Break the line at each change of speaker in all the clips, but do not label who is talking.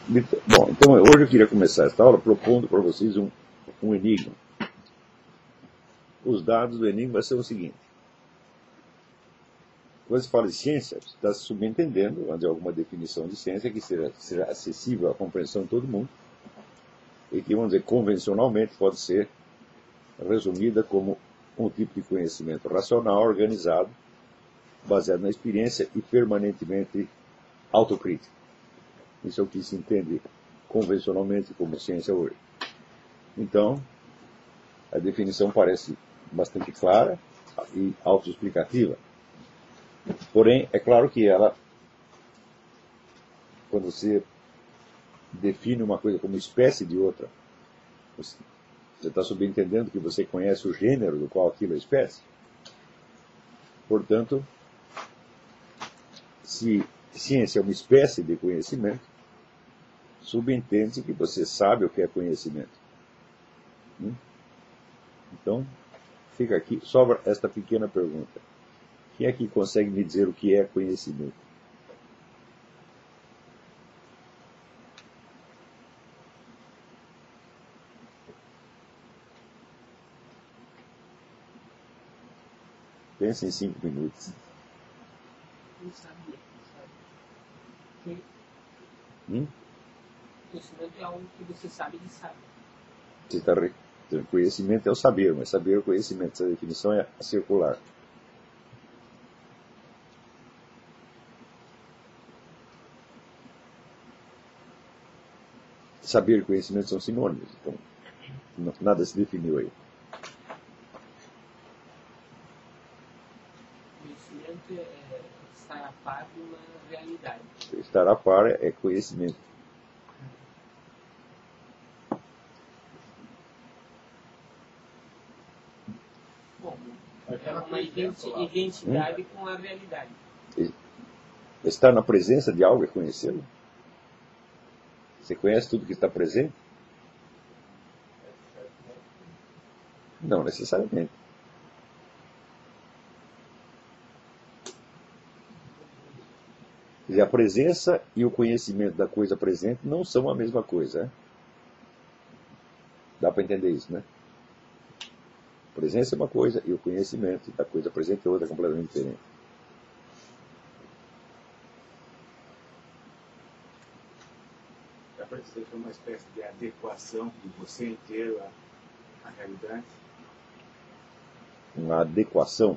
Bom, então hoje eu queria começar esta aula propondo para vocês um enigma. Os dados do enigma são o seguinte. Quando se fala de ciência, está se subentendendo, onde alguma definição de ciência que seja acessível à compreensão de todo mundo e que, vamos dizer, convencionalmente pode ser resumida como um tipo de conhecimento racional, organizado, baseado na experiência e permanentemente autocrítico. Isso é o que se entende convencionalmente como ciência hoje. Então, a definição parece bastante clara e autoexplicativa. Porém, é claro que ela, quando você define uma coisa como espécie de outra, você está subentendendo que você conhece o gênero do qual aquilo é espécie. Portanto, se ciência é uma espécie de conhecimento, subentende-se que você sabe o que é conhecimento. Então, fica aqui, sobra esta pequena pergunta. Quem é que consegue me dizer o que é conhecimento? Pense em 5 minutos.
Não sabia. Conhecimento é algo que você sabe de saber.
Conhecimento é o saber, mas saber é o conhecimento. Essa definição é circular. Saber e conhecimento são sinônimos, então nada se definiu aí.
Conhecimento é estar a par de uma realidade.
Estar a par é conhecimento.
Bom, é uma identidade com a realidade.
Estar na presença de algo é conhecê-lo? Você conhece tudo que está presente? Não necessariamente. Quer dizer, a presença e o conhecimento da coisa presente não são a mesma coisa. Né? Dá para entender isso, né? A presença é uma coisa e o conhecimento da coisa presente é outra, completamente diferente.
Dá para dizer que é uma espécie de adequação de você inteiro à realidade?
Uma adequação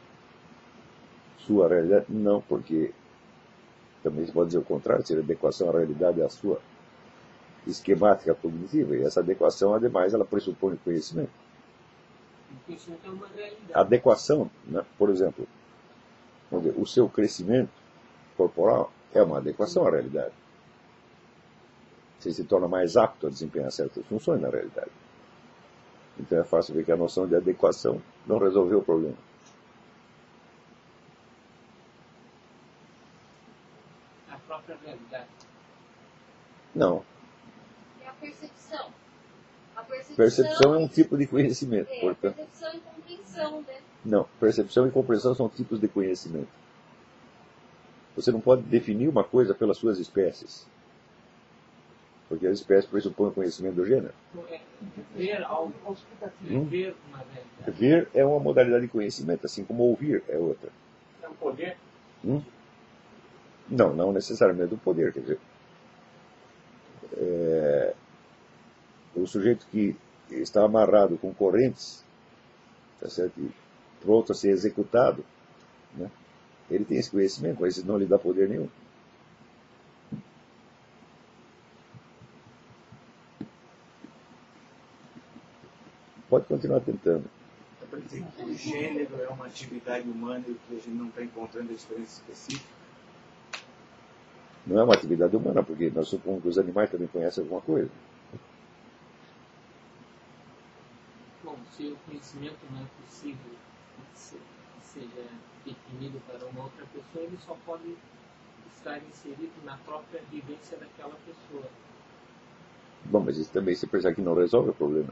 sua realidade? Não, porque também se pode dizer o contrário, se a adequação à realidade é a sua esquemática cognitiva, e essa adequação, ademais, ela pressupõe conhecimento.
O conhecimento é uma realidade.
A adequação, né, por exemplo, vamos dizer, o seu crescimento corporal é uma adequação à realidade. Você se torna mais apto a desempenhar certas funções na realidade. Então é fácil ver que a noção de adequação não resolveu o problema.
A própria realidade.
Não.
É a percepção. A
Percepção é um tipo de conhecimento. Portanto,
percepção e compreensão, né?
não, percepção e compreensão são tipos de conhecimento. Você não pode definir uma coisa pelas suas espécies. Porque as espécies pressupõem o conhecimento do gênero.
Ver algo, ver uma realidade.
Ver é uma modalidade de conhecimento, assim como ouvir é outra.
É um poder?
Não, não necessariamente o poder. Quer dizer, o sujeito que está amarrado com correntes, tá certo? E pronto a ser executado, né? Ele tem esse conhecimento, mas isso não lhe dá poder nenhum. Pode continuar tentando.
Dá para dizer que o gênero é uma atividade humana e que a gente não está encontrando a diferença específica?
Não é uma atividade humana, porque nós supomos que os animais também conhecem alguma coisa.
Bom, se o conhecimento não é possível que seja definido para uma outra pessoa, ele só pode estar inserido na própria vivência daquela pessoa.
Bom, mas isso também, se pensar que não resolve o problema.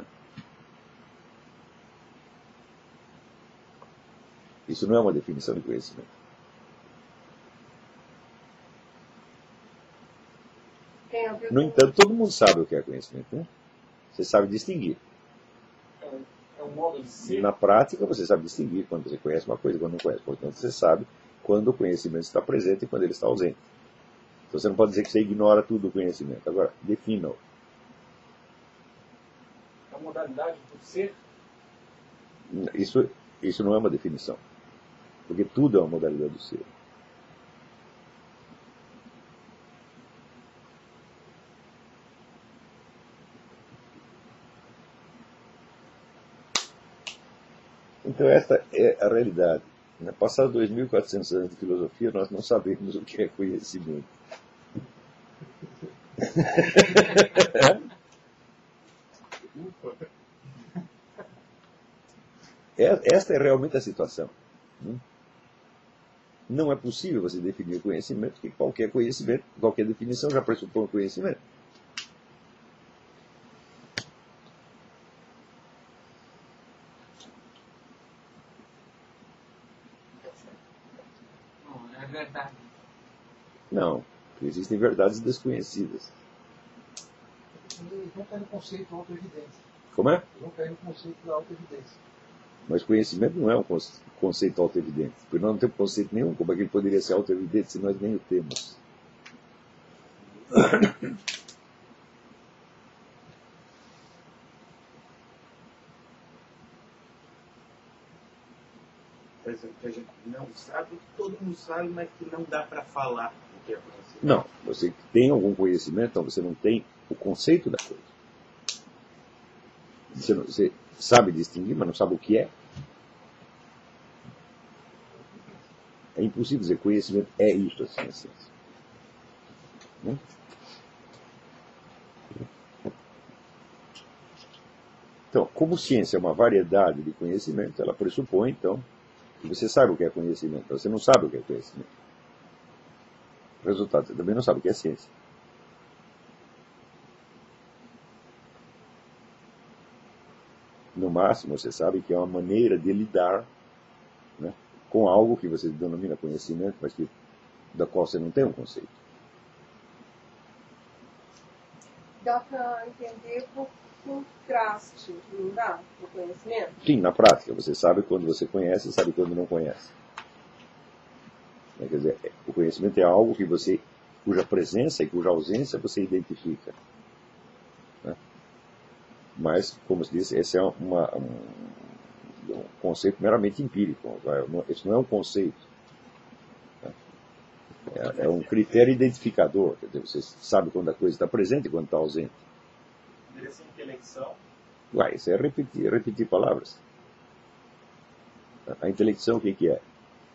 Isso não é uma definição de conhecimento.
Tem a ver
No
com...
entanto, todo mundo sabe o que é conhecimento, né? Você sabe distinguir.
É um modo de ser.
Na prática, você sabe distinguir quando você conhece uma coisa e quando não conhece. Portanto, você sabe quando o conhecimento está presente e quando ele está ausente. Então, você não pode dizer que você ignora tudo o conhecimento. Agora, defina-o.
É a modalidade do ser.
Isso não é uma definição. Porque tudo é uma modalidade do ser. Então, esta é a realidade. Passados 2.400 anos de filosofia, nós não sabemos o que é conhecimento. Esta é realmente a situação. Não é possível você definir o conhecimento, porque qualquer conhecimento, qualquer definição já pressupõe o conhecimento.
Não, é verdade.
Não, existem verdades desconhecidas.
Não cai no conceito da autoevidência.
Como é?
Não cai no conceito da autoevidência.
Mas conhecimento não é um conceito auto-evidente. Porque nós não temos conceito nenhum. Como é que ele poderia ser auto-evidente se nós nem o temos?
Por exemplo, que a gente não sabe, todo mundo sabe, mas que não dá para falar o que é conhecimento.
Não. Você tem algum conhecimento, então você não tem o conceito da coisa. Você sabe distinguir, mas não sabe o que é. É impossível dizer conhecimento é isso, assim, a ciência. Então, como ciência é uma variedade de conhecimento, ela pressupõe, então, que você sabe o que é conhecimento. Você não sabe o que é conhecimento. Resultado, você também não sabe o que é ciência. No máximo, você sabe que é uma maneira de lidar, né, com algo que você denomina conhecimento, mas da qual você não tem um conceito.
Dá para entender por contraste, não dá? O conhecimento?
Sim, na prática, você sabe quando você conhece e sabe quando não conhece. Quer dizer, o conhecimento é algo cuja presença e cuja ausência você identifica. Mas, como se disse, esse é um conceito meramente empírico. Isso não é um conceito. É um critério identificador. Quer dizer, você sabe quando a coisa está presente e quando está ausente.
Poderia ser intelecção.
Isso é repetir palavras. A intelecção, o que é?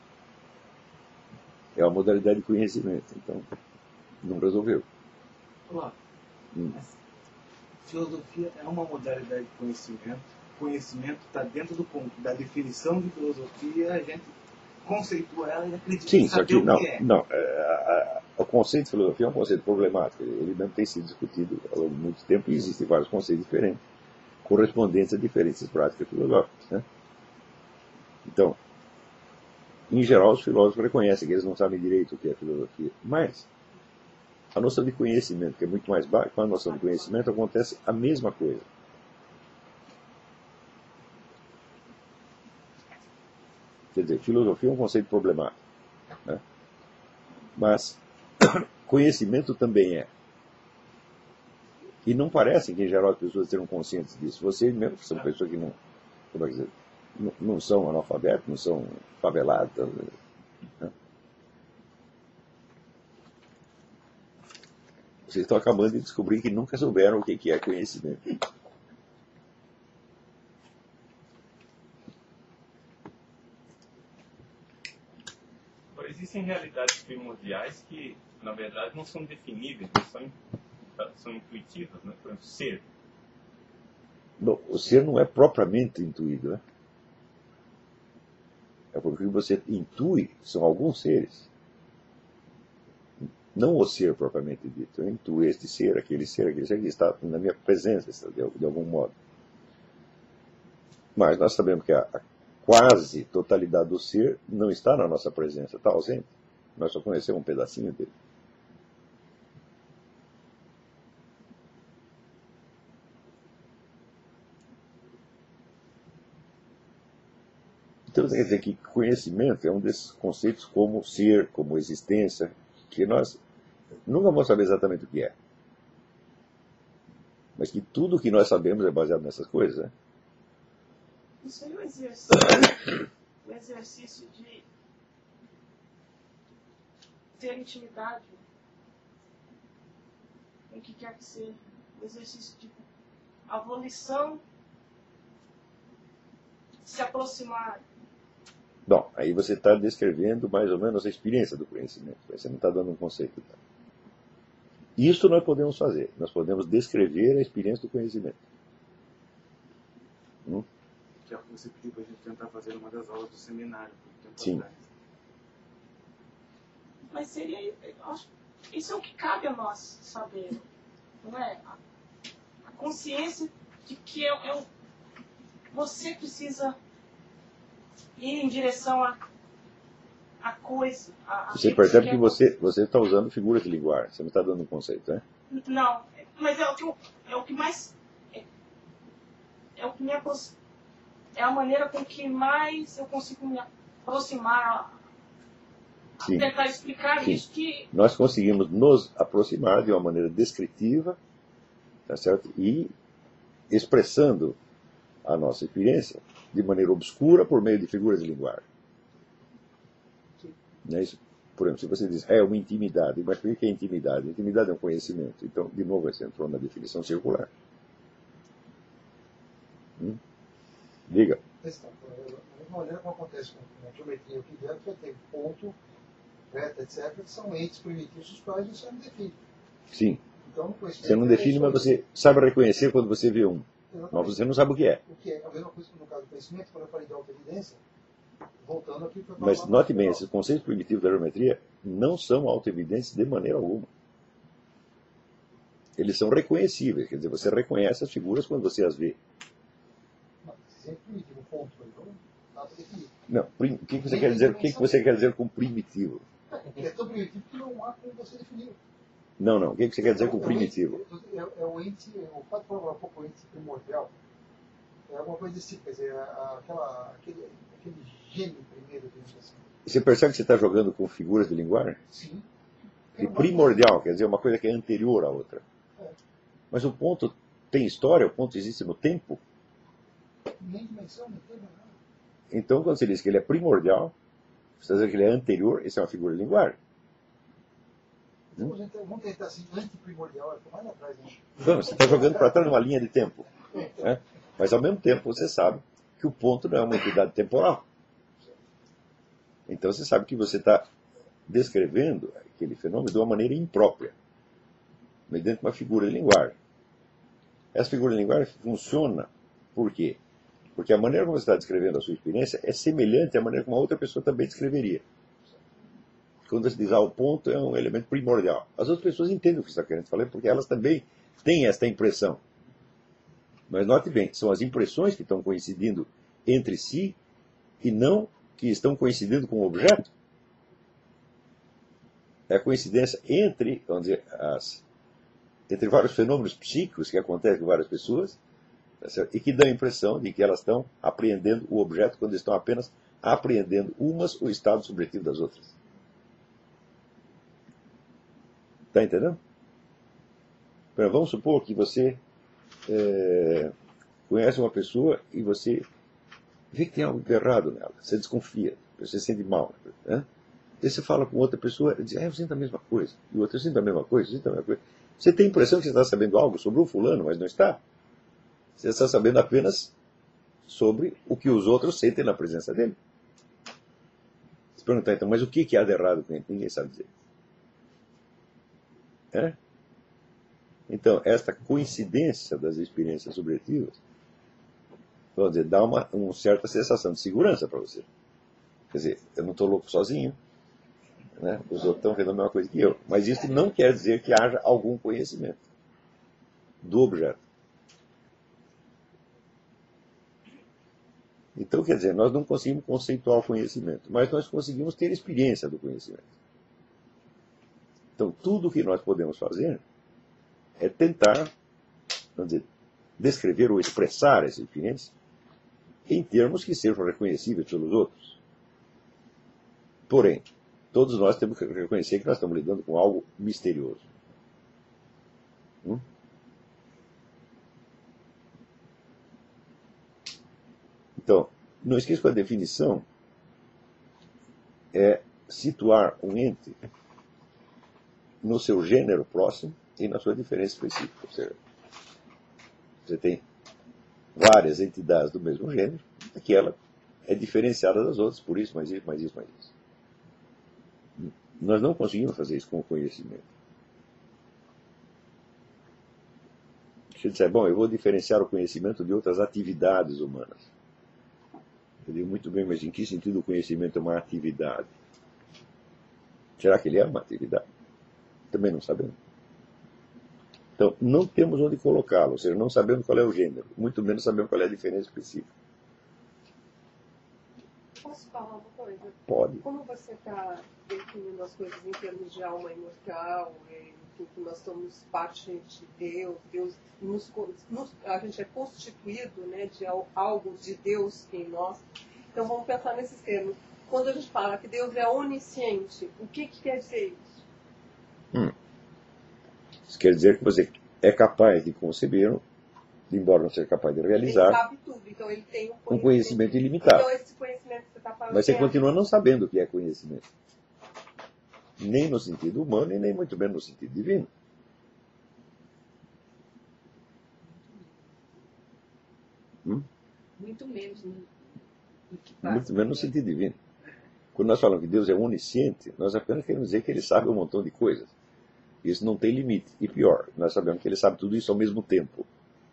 É uma modalidade de conhecimento. Então, não resolveu.
Olá. Filosofia é uma modalidade de conhecimento. Conhecimento está dentro da definição de filosofia, a gente conceitua ela e acredita
Sim,
em
só
saber
que
o que é.
O conceito de filosofia é um conceito problemático. Ele mesmo tem sido discutido ao longo de muito tempo e existem vários conceitos diferentes, correspondentes a diferentes práticas filosóficas. Né? Então, em geral, os filósofos reconhecem que eles não sabem direito o que é filosofia, mas a noção de conhecimento, que é muito mais baixa, com a noção de conhecimento acontece a mesma coisa. Quer dizer, filosofia é um conceito problemático. Né? Mas conhecimento também é. E não parece que, em geral, as pessoas sejam conscientes disso. Vocês mesmo são pessoas que não são analfabetos, não são favelados. Né? Vocês estão acabando de descobrir que nunca souberam o que é conhecimento.
Existem realidades primordiais que, na verdade, não são definíveis, são intuitivas, né? Por exemplo, ser.
Bom, o ser não é propriamente intuído, né? É porque você intui, são alguns seres. Não o ser propriamente dito. Eu intuo este ser, aquele ser que está na minha presença, de algum modo. Mas nós sabemos que a quase totalidade do ser não está na nossa presença, está ausente. Nós só conhecemos um pedacinho dele. Então, quer dizer que conhecimento é um desses conceitos como ser, como existência, que nós nunca vamos saber exatamente o que é. Mas que tudo o que nós sabemos é baseado nessas coisas, né?
Isso aí é o exercício de ter intimidade com o que quer que seja. O exercício de abolição, se aproximar.
Bom, aí você está descrevendo mais ou menos a experiência do conhecimento. Você não está dando um conceito. Tá? Isso nós podemos fazer. Nós podemos descrever a experiência do conhecimento.
Que é o que você pediu para a gente tentar fazer numa das aulas do seminário.
Sim.
Mas seria, eu acho, isso é o que cabe a nós saber, não é? A consciência de que você precisa ir em direção à coisa.
Você percebe que você está usando figuras de linguagem, você não está dando um conceito, né?
Não, mas é o que mais... É o que me aproxima. É a maneira com que mais eu consigo me aproximar,
Sim.
tentar explicar
Sim.
isso que...
Nós conseguimos nos aproximar de uma maneira descritiva, tá certo? E expressando a nossa experiência de maneira obscura por meio de figuras de linguagem. Não é isso? Por exemplo, se você diz, é uma intimidade, mas o que é intimidade? Intimidade é um conhecimento. Então, de novo, você entrou na definição circular. Diga.
Da mesma maneira como acontece com a geometria aqui dentro, você tem ponto, reta, etc., que são entes primitivos, os quais você não define.
Sim.
Então, no conhecimento,
Você não define, mas você sabe reconhecer quando você vê um.
Exatamente.
Mas você não sabe o que é.
O que é a mesma coisa que no caso do conhecimento, quando eu falei de autoevidência, voltando aqui para
Mas note bem, esses conceitos primitivos da geometria não são autoevidentes de maneira alguma. Eles são reconhecíveis, quer dizer, você reconhece as figuras quando você as vê.
Sempre primitivo, ponto. Então, nada definido.
Não, o que você quer dizer? O que você quer dizer com primitivo?
É tão primitivo que não há como você definir.
Não. O que você quer dizer com primitivo?
É o ente, o fato de falar um pouco o ente primordial, é alguma coisa desse tipo, quer dizer, aquele gênio primeiro, digamos assim.
Você percebe que você está jogando com figuras de linguagem?
Sim.
E primordial, quer dizer, uma coisa que é anterior à outra. Mas o ponto tem história, o ponto existe no tempo.
Nem dimensão, nem tempo, nada.
Então, quando você diz que ele é primordial, você está dizendo que ele é anterior, isso é uma figura de linguagem.
Vamos tentar assim, antiprimordial, é mais atrás. Né?
Vamos, você está jogando para trás numa linha de tempo. Né? Mas, ao mesmo tempo, você sabe que o ponto não é uma entidade temporal. Então, você sabe que você está descrevendo aquele fenômeno de uma maneira imprópria, mediante uma figura de linguagem. Essa figura de linguagem funciona por quê? Porque a maneira como você está descrevendo a sua experiência é semelhante à maneira como a outra pessoa também descreveria. Quando você diz, o ponto é um elemento primordial. As outras pessoas entendem o que você está querendo falar, porque elas também têm esta impressão. Mas note bem, são as impressões que estão coincidindo entre si e não que estão coincidindo com o objeto. É a coincidência entre, vamos dizer, entre vários fenômenos psíquicos que acontecem com várias pessoas, e que dão a impressão de que elas estão apreendendo o objeto quando estão apenas apreendendo umas o estado subjetivo das outras. Está entendendo? Vamos supor que você conhece uma pessoa e você vê que tem algo de errado nela. Você desconfia, você se sente mal. Né? Aí você fala com outra pessoa e diz, eu sinto a mesma coisa. E o outro, eu sinto a mesma coisa, eu sinto a mesma coisa. Você tem a impressão que você está sabendo algo sobre o fulano, mas não está. Você está sabendo apenas sobre o que os outros sentem na presença dele. Você pergunta, então, mas o que há de errado com ele? Ninguém sabe dizer. Então, esta coincidência das experiências subjetivas, vamos dizer, dá uma certa sensação de segurança para você. Quer dizer, eu não estou louco sozinho, né? Os outros estão vendo a mesma coisa que eu. Mas isso não quer dizer que haja algum conhecimento do objeto. Então, quer dizer, nós não conseguimos conceituar o conhecimento, mas nós conseguimos ter experiência do conhecimento. Então, tudo o que nós podemos fazer é tentar, vamos dizer, descrever ou expressar essa experiência em termos que sejam reconhecíveis pelos outros. Porém, todos nós temos que reconhecer que nós estamos lidando com algo misterioso. Então, não esqueça que a definição é situar um ente no seu gênero próximo e na sua diferença específica. Ou seja, você tem várias entidades do mesmo gênero, aquela é diferenciada das outras, por isso, mais isso, mais isso, mais isso. Nós não conseguimos fazer isso com o conhecimento. Você disser, bom, eu vou diferenciar o conhecimento de outras atividades humanas. Eu digo, muito bem, mas em que sentido o conhecimento é uma atividade? Será que ele é uma atividade? Também não sabemos. Então, não temos onde colocá-lo, ou seja, não sabemos qual é o gênero, muito menos sabemos qual é a diferença específica.
Posso falar uma coisa?
Pode.
Como você está definindo as coisas em termos de alma imortal, que nós somos parte de Deus, a gente é constituído, né, de algo de Deus em nós. Então vamos pensar nesses termos. Quando a gente fala que Deus é onisciente, o que quer dizer isso?
Isso quer dizer que você é capaz de conceber, embora não seja capaz de realizar,
ele sabe tudo, então ele tem
um conhecimento ilimitado.
Então esse conhecimento que você está falando...
Mas você continua não sabendo o que é conhecimento. Nem no sentido humano e nem muito menos no sentido divino.
Muito menos
Muito menos no sentido divino. Quando nós falamos que Deus é onisciente, nós apenas queremos dizer que Ele sabe um montão de coisas. Isso não tem limite. E pior, nós sabemos que Ele sabe tudo isso ao mesmo tempo.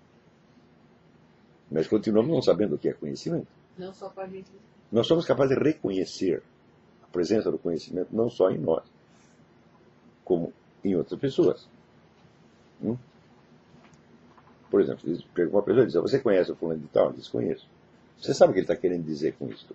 Mas continuamos não sabendo o que é conhecimento.
Não só para a gente.
Nós somos capazes de reconhecer a presença do conhecimento não só em nós, como em outras pessoas. Por exemplo, uma pessoa diz, você conhece o fulano de tal? Eu diz, conheço. Você sabe o que ele está querendo dizer com isso?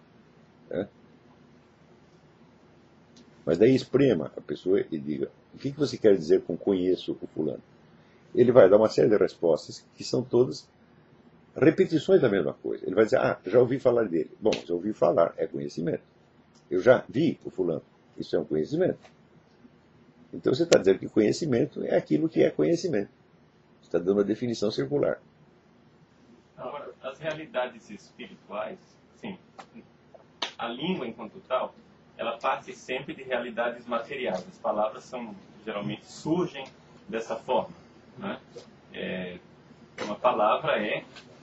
Mas daí esprema a pessoa e diga, o que você quer dizer com conheço o fulano? Ele vai dar uma série de respostas que são todas repetições da mesma coisa. Ele vai dizer, já ouvi falar dele. Bom, já ouvi falar, é conhecimento. Eu já vi o fulano, isso é um conhecimento. Então você está dizendo que conhecimento é aquilo que é conhecimento. Você está dando uma definição circular.
Agora, as realidades espirituais, sim, a língua enquanto tal, ela parte sempre de realidades materiais. As palavras geralmente surgem dessa forma. Né? Uma palavra é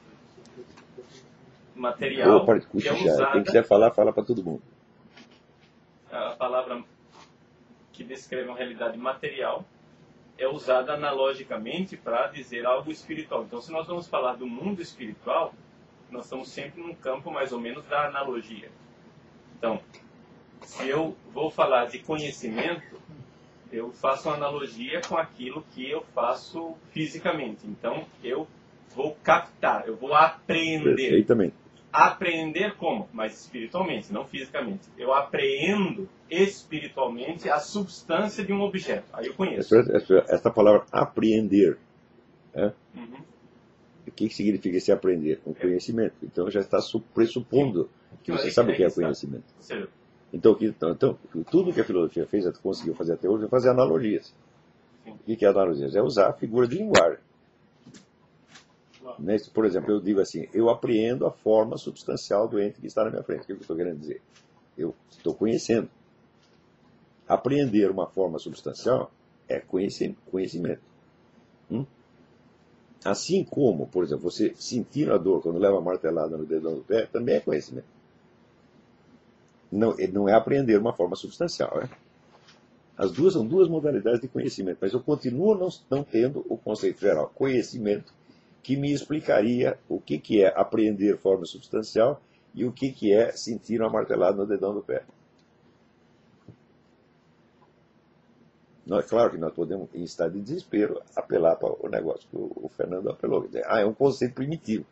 material, que é usada...
Quem quiser falar, fala para todo mundo.
A palavra que descreve uma realidade material é usada analogicamente para dizer algo espiritual. Então, se nós vamos falar do mundo espiritual, nós estamos sempre num campo mais ou menos da analogia. Então, se eu vou falar de conhecimento, eu faço uma analogia com aquilo que eu faço fisicamente. Então, eu vou captar, eu vou aprender.
Perfeitamente.
Aprender como? Mas espiritualmente, não fisicamente. Eu apreendo espiritualmente a substância de um objeto. Aí eu conheço.
Essa palavra apreender. O que significa esse aprender? Um conhecimento. Então já está pressupondo que você sabe o que é conhecimento. Então tudo que a filosofia fez, conseguiu fazer até hoje, é fazer analogias. O que é analogias? É usar a figura de linguagem. Por exemplo, eu digo assim, eu apreendo a forma substancial do ente que está na minha frente. O que eu estou querendo dizer? Eu estou conhecendo. Apreender uma forma substancial é conhecimento. Assim como, por exemplo, você sentir a dor quando leva a martelada no dedão do pé, também é conhecimento. Não é apreender uma forma substancial. As duas são duas modalidades de conhecimento, mas eu continuo não tendo o conceito geral, conhecimento, que me explicaria o que é apreender forma substancial e o que é sentir uma martelada no dedão do pé. Claro que nós podemos, em estado de desespero, apelar para o negócio que o Fernando apelou. Quer dizer, é um conceito primitivo.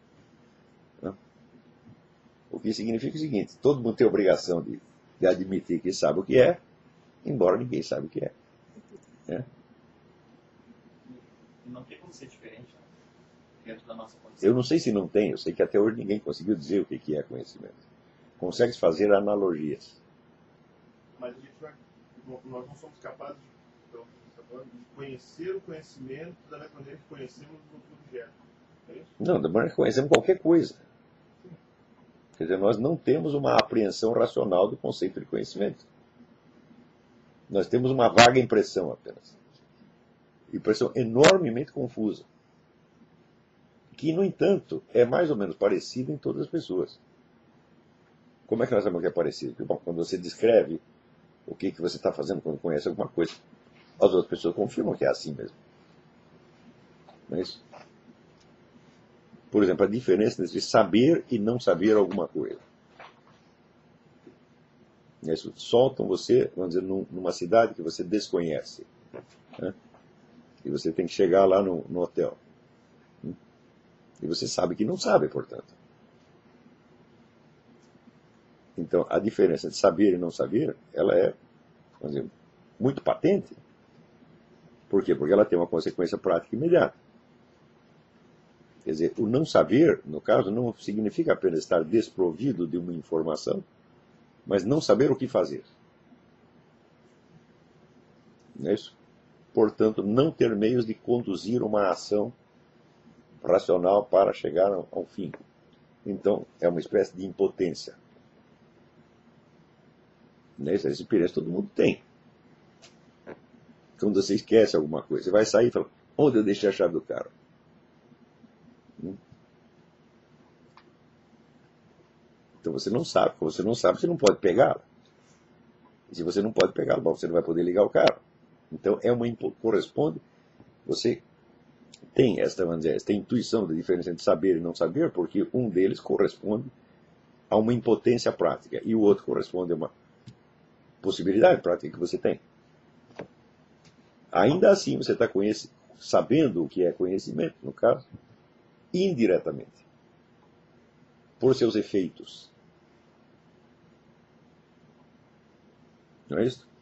O que significa o seguinte, todo mundo tem a obrigação de admitir que sabe o que é, embora ninguém sabe o que é.
Não tem como ser diferente.
dentro da nossa condição.
Eu não sei se não tem, eu sei que até hoje ninguém conseguiu dizer o que é conhecimento. Consegue fazer analogias.
Mas a gente nós não somos capazes de conhecer o conhecimento da mesma maneira que conhecemos os outros objetos. É isso?
Não, da maneira que conhecemos qualquer coisa. Quer dizer, nós não temos uma apreensão racional do conceito de conhecimento. Nós temos uma vaga impressão apenas. Impressão enormemente confusa. Que, no entanto, é mais ou menos parecida em todas as pessoas. Como é que nós sabemos que é parecido? Bom, quando você descreve o que você está fazendo quando conhece alguma coisa, as outras pessoas confirmam que é assim mesmo. Não é isso? Por exemplo, a diferença entre saber e não saber alguma coisa. Isso, soltam você, vamos dizer, numa cidade que você desconhece. Né? E você tem que chegar lá no hotel. E você sabe que não sabe, portanto. Então, a diferença de saber e não saber, ela é, vamos dizer, muito patente. Por quê? Porque ela tem uma consequência prática imediata. Quer dizer, o não saber, no caso, não significa apenas estar desprovido de uma informação, mas não saber o que fazer. Não é isso? Portanto, não ter meios de conduzir uma ação racional para chegar ao fim. Então, é uma espécie de impotência. Essa experiência todo mundo tem. Quando você esquece alguma coisa, você vai sair e fala, onde eu deixei a chave do carro? Então você não sabe. Como você não sabe, você não pode pegá-la. E se você não pode pegá-la, você não vai poder ligar o carro. Então corresponde. Você tem esta intuição da diferença entre saber e não saber, porque um deles corresponde a uma impotência prática e o outro corresponde a uma possibilidade prática que você tem. Ainda assim, você está sabendo o que é conhecimento, no caso, indiretamente, por seus efeitos. Não é isso?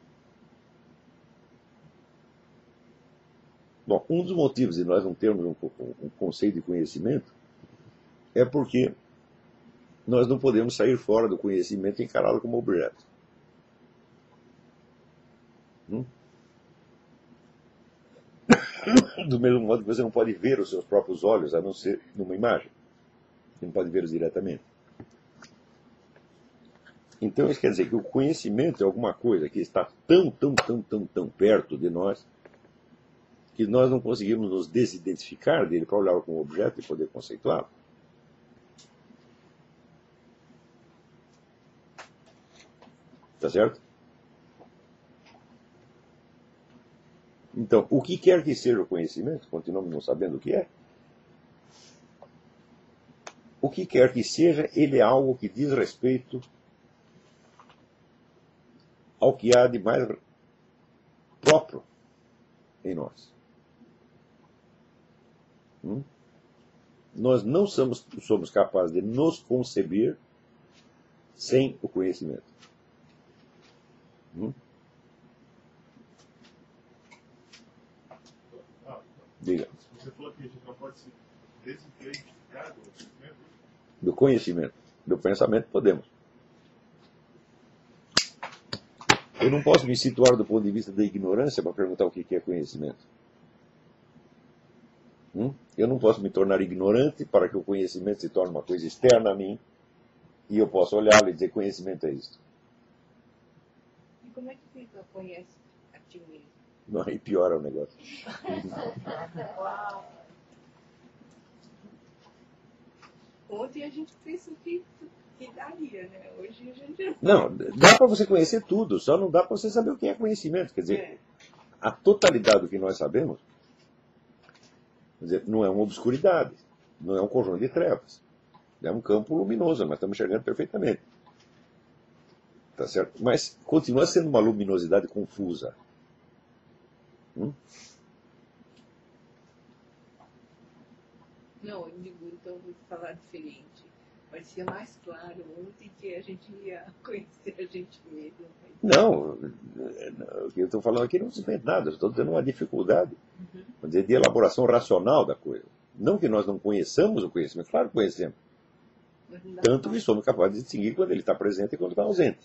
Bom, um dos motivos de nós não termos um conceito de conhecimento é porque nós não podemos sair fora do conhecimento e encará-lo como objeto. Do mesmo modo que você não pode ver os seus próprios olhos, a não ser numa imagem. Você não pode vê-los diretamente. Então isso quer dizer que o conhecimento é alguma coisa que está tão perto de nós que nós não conseguimos nos desidentificar dele para olhar como objeto e poder conceituá-lo. Está certo? Então, o que quer que seja o conhecimento, continuamos não sabendo o que é. O que quer que seja, ele é algo que diz respeito ao que há de mais próprio em nós. Nós não somos capazes de nos conceber sem o conhecimento. Diga.
Você falou que a gente não pode se desidentificar do conhecimento?
Do conhecimento. Do pensamento podemos. Eu não posso me situar do ponto de vista da ignorância para perguntar o que é conhecimento. Eu não posso me tornar ignorante para que o conhecimento se torne uma coisa externa a mim e eu possa olhá-lo e dizer conhecimento é isto.
E como é que você conhece a ti mesmo?
Não, aí piora o negócio.
Uau. Ontem a gente pensou que daria, né? Hoje a gente...
Não, dá para você conhecer tudo, só não dá para você saber o que é conhecimento. Quer dizer, a totalidade do que nós sabemos, quer dizer, não é uma obscuridade, não é um conjunto de trevas. É um campo luminoso, nós estamos enxergando perfeitamente. Tá certo? Mas continua sendo uma luminosidade confusa.
Não, eu digo, então vou falar diferente. Parecia mais claro ontem que a gente ia conhecer a gente mesmo.
Não, o que eu estou falando aqui não se inventa nada, eu estou dando uma dificuldade, vamos dizer, de elaboração racional da coisa. Não que nós não conheçamos o conhecimento, claro que conhecemos. Tanto que somos capazes de distinguir quando ele está presente e quando está ausente.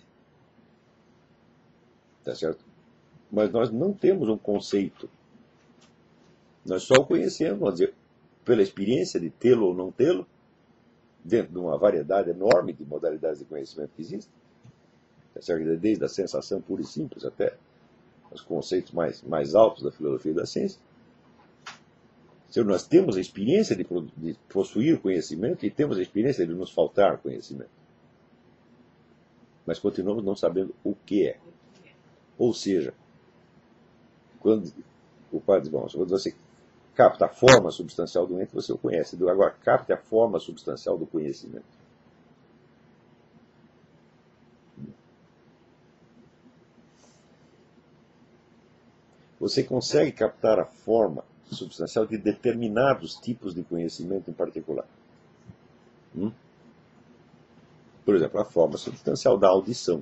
Tá certo? Mas nós não temos um conceito. Nós só o conhecemos, vamos dizer, pela experiência de tê-lo ou não tê-lo, dentro de uma variedade enorme de modalidades de conhecimento que existem. Tá certo? Desde a sensação pura e simples até os conceitos mais altos da filosofia e da ciência. Se nós temos a experiência de possuir conhecimento e temos a experiência de nos faltar conhecimento. Mas continuamos não sabendo o que é. Ou seja, quando o padre diz, bom, quando você capta a forma substancial do ente, você o conhece. Agora, capte a forma substancial do conhecimento. Você consegue captar a forma substancial de determinados tipos de conhecimento em particular. Por exemplo, a forma substancial da audição.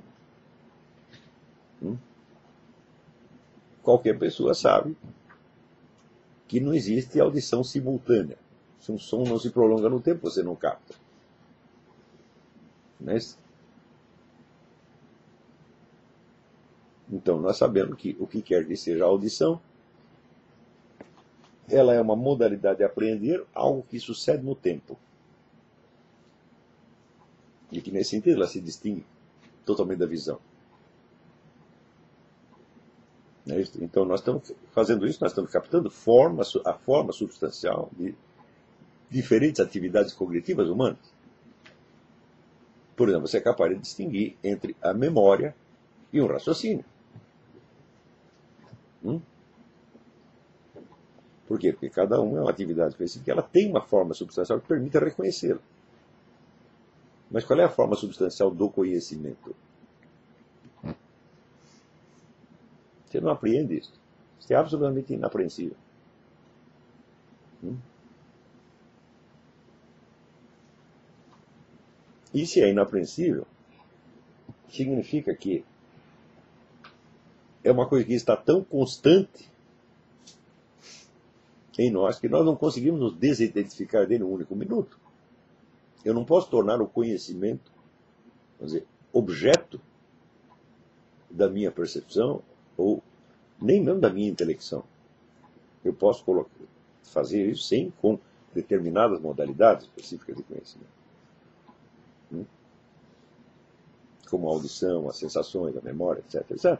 Qualquer pessoa sabe que não existe audição simultânea. Se um som não se prolonga no tempo, você não capta. Não é isso? Então, nós sabemos que o que quer que seja a audição, ela é uma modalidade de apreender algo que sucede no tempo. E que, nesse sentido, ela se distingue totalmente da visão. Não é isso? Então, nós estamos fazendo isso, nós estamos captando a forma substancial de diferentes atividades cognitivas humanas. Por exemplo, você é capaz de distinguir entre a memória e um raciocínio. Por quê? Porque cada uma é uma atividade específica, ela tem uma forma substancial que permite reconhecê-la. Mas qual é a forma substancial do conhecimento? Você não apreende isso. Isso é absolutamente inapreensível. E se é inapreensível, significa que é uma coisa que está tão constante em nós que nós não conseguimos nos desidentificar dele um único minuto. Eu não posso tornar o conhecimento, vamos dizer, objeto da minha percepção ou nem mesmo da minha intelecção. Eu posso fazer isso sim com determinadas modalidades específicas de conhecimento. Como a audição, as sensações, a memória, etc, etc.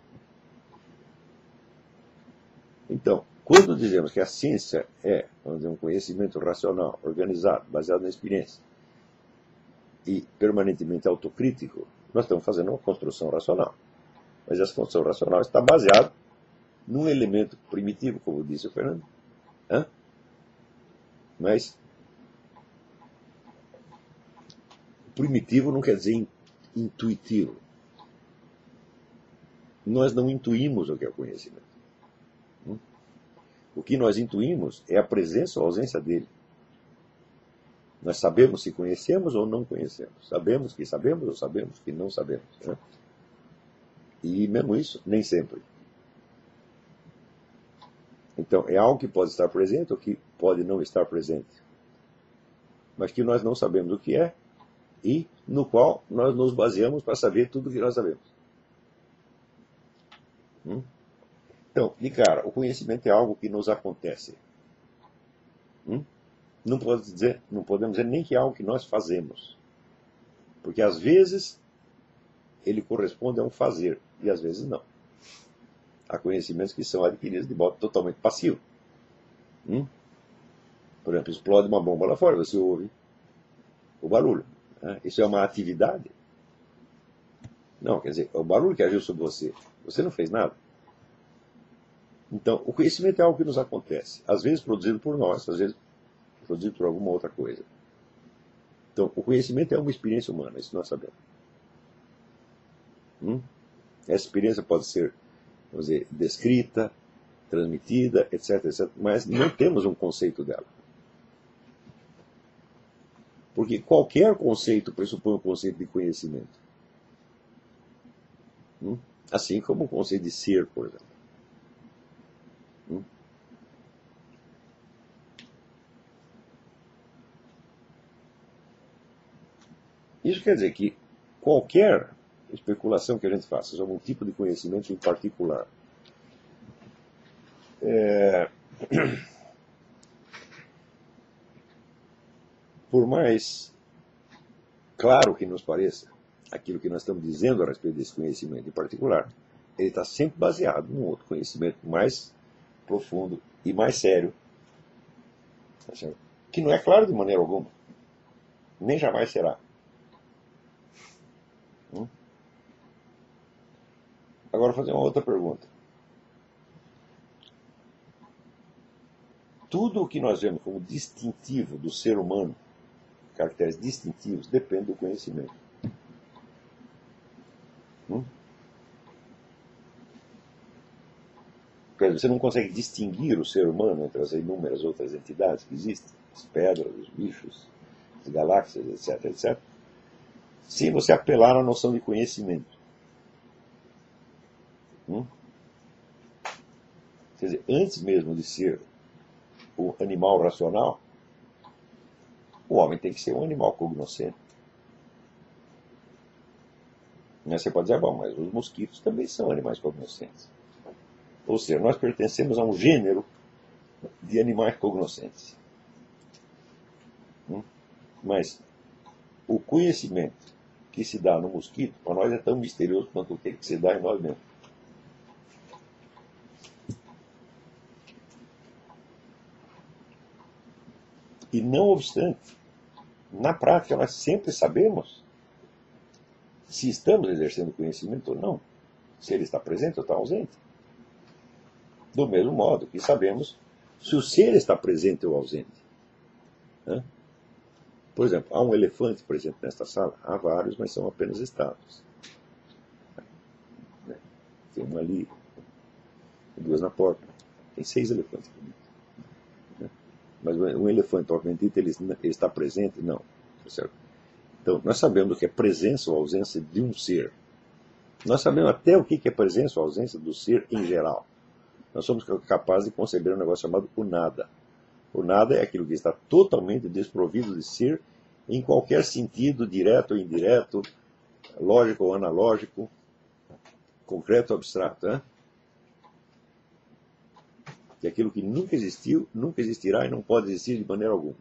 Então, quando dizemos que a ciência é, vamos dizer, um conhecimento racional, organizado, baseado na experiência, e permanentemente autocrítico, nós estamos fazendo uma construção racional. Mas essa construção racional está baseada num elemento primitivo, como disse o Fernando. Mas primitivo não quer dizer intuitivo. Nós não intuímos o que é o conhecimento. O que nós intuímos é a presença ou a ausência dele. Nós sabemos se conhecemos ou não conhecemos. Sabemos que sabemos ou sabemos que não sabemos. E mesmo isso, nem sempre. Então, é algo que pode estar presente ou que pode não estar presente. Mas que nós não sabemos o que é e no qual nós nos baseamos para saber tudo o que nós sabemos. Então, de cara, o conhecimento é algo que nos acontece. Não podemos dizer nem que é algo que nós fazemos. Porque às vezes ele corresponde a um fazer e às vezes não. Há conhecimentos que são adquiridos de modo totalmente passivo. Por exemplo, explode uma bomba lá fora, você ouve o barulho. Isso é uma atividade? Não, quer dizer, é o barulho que agiu sobre você. Você não fez nada. Então, o conhecimento é algo que nos acontece. Às vezes produzido por nós, às vezes produzido por alguma outra coisa. Então, o conhecimento é uma experiência humana, isso nós sabemos. Essa experiência pode ser, vamos dizer, descrita, transmitida, etc, etc, mas não temos um conceito dela. Porque qualquer conceito pressupõe um conceito de conhecimento. Assim como o conceito de ser, por exemplo. Isso quer dizer que qualquer especulação que a gente faça sobre um tipo de conhecimento em particular, por mais claro que nos pareça aquilo que nós estamos dizendo a respeito desse conhecimento em particular, ele está sempre baseado num outro conhecimento mais profundo e mais sério, que não é claro de maneira alguma, nem jamais será. Agora, vou fazer uma outra pergunta. Tudo o que nós vemos como distintivo do ser humano, caracteres distintivos, depende do conhecimento. Você não consegue distinguir o ser humano entre as inúmeras outras entidades que existem, as pedras, os bichos, as galáxias, etc., etc., sem você apelar à noção de conhecimento. Quer dizer, antes mesmo de ser o animal racional, o homem tem que ser um animal cognoscente. Você pode dizer, bom, mas os mosquitos também são animais cognoscentes. Ou seja, nós pertencemos a um gênero de animais cognoscentes. Mas o conhecimento que se dá no mosquito, para nós é tão misterioso quanto o que se dá em nós mesmos. E não obstante, na prática nós sempre sabemos se estamos exercendo conhecimento ou não, se ele está presente ou está ausente. Do mesmo modo que sabemos se o ser está presente ou ausente. Por exemplo, há um elefante presente nesta sala? Há vários, mas são apenas estátuas. Tem um ali, tem duas na porta. Tem 6 elefantes. Mas um elefante, propriamente dito, ele está presente? Não. Certo? Então, nós sabemos o que é presença ou ausência de um ser. Nós sabemos até o que é presença ou ausência do ser em geral. Nós somos capazes de conceber um negócio chamado o nada. O nada é aquilo que está totalmente desprovido de ser em qualquer sentido, direto ou indireto, lógico ou analógico, concreto ou abstrato. Que é aquilo que nunca existiu, nunca existirá e não pode existir de maneira alguma.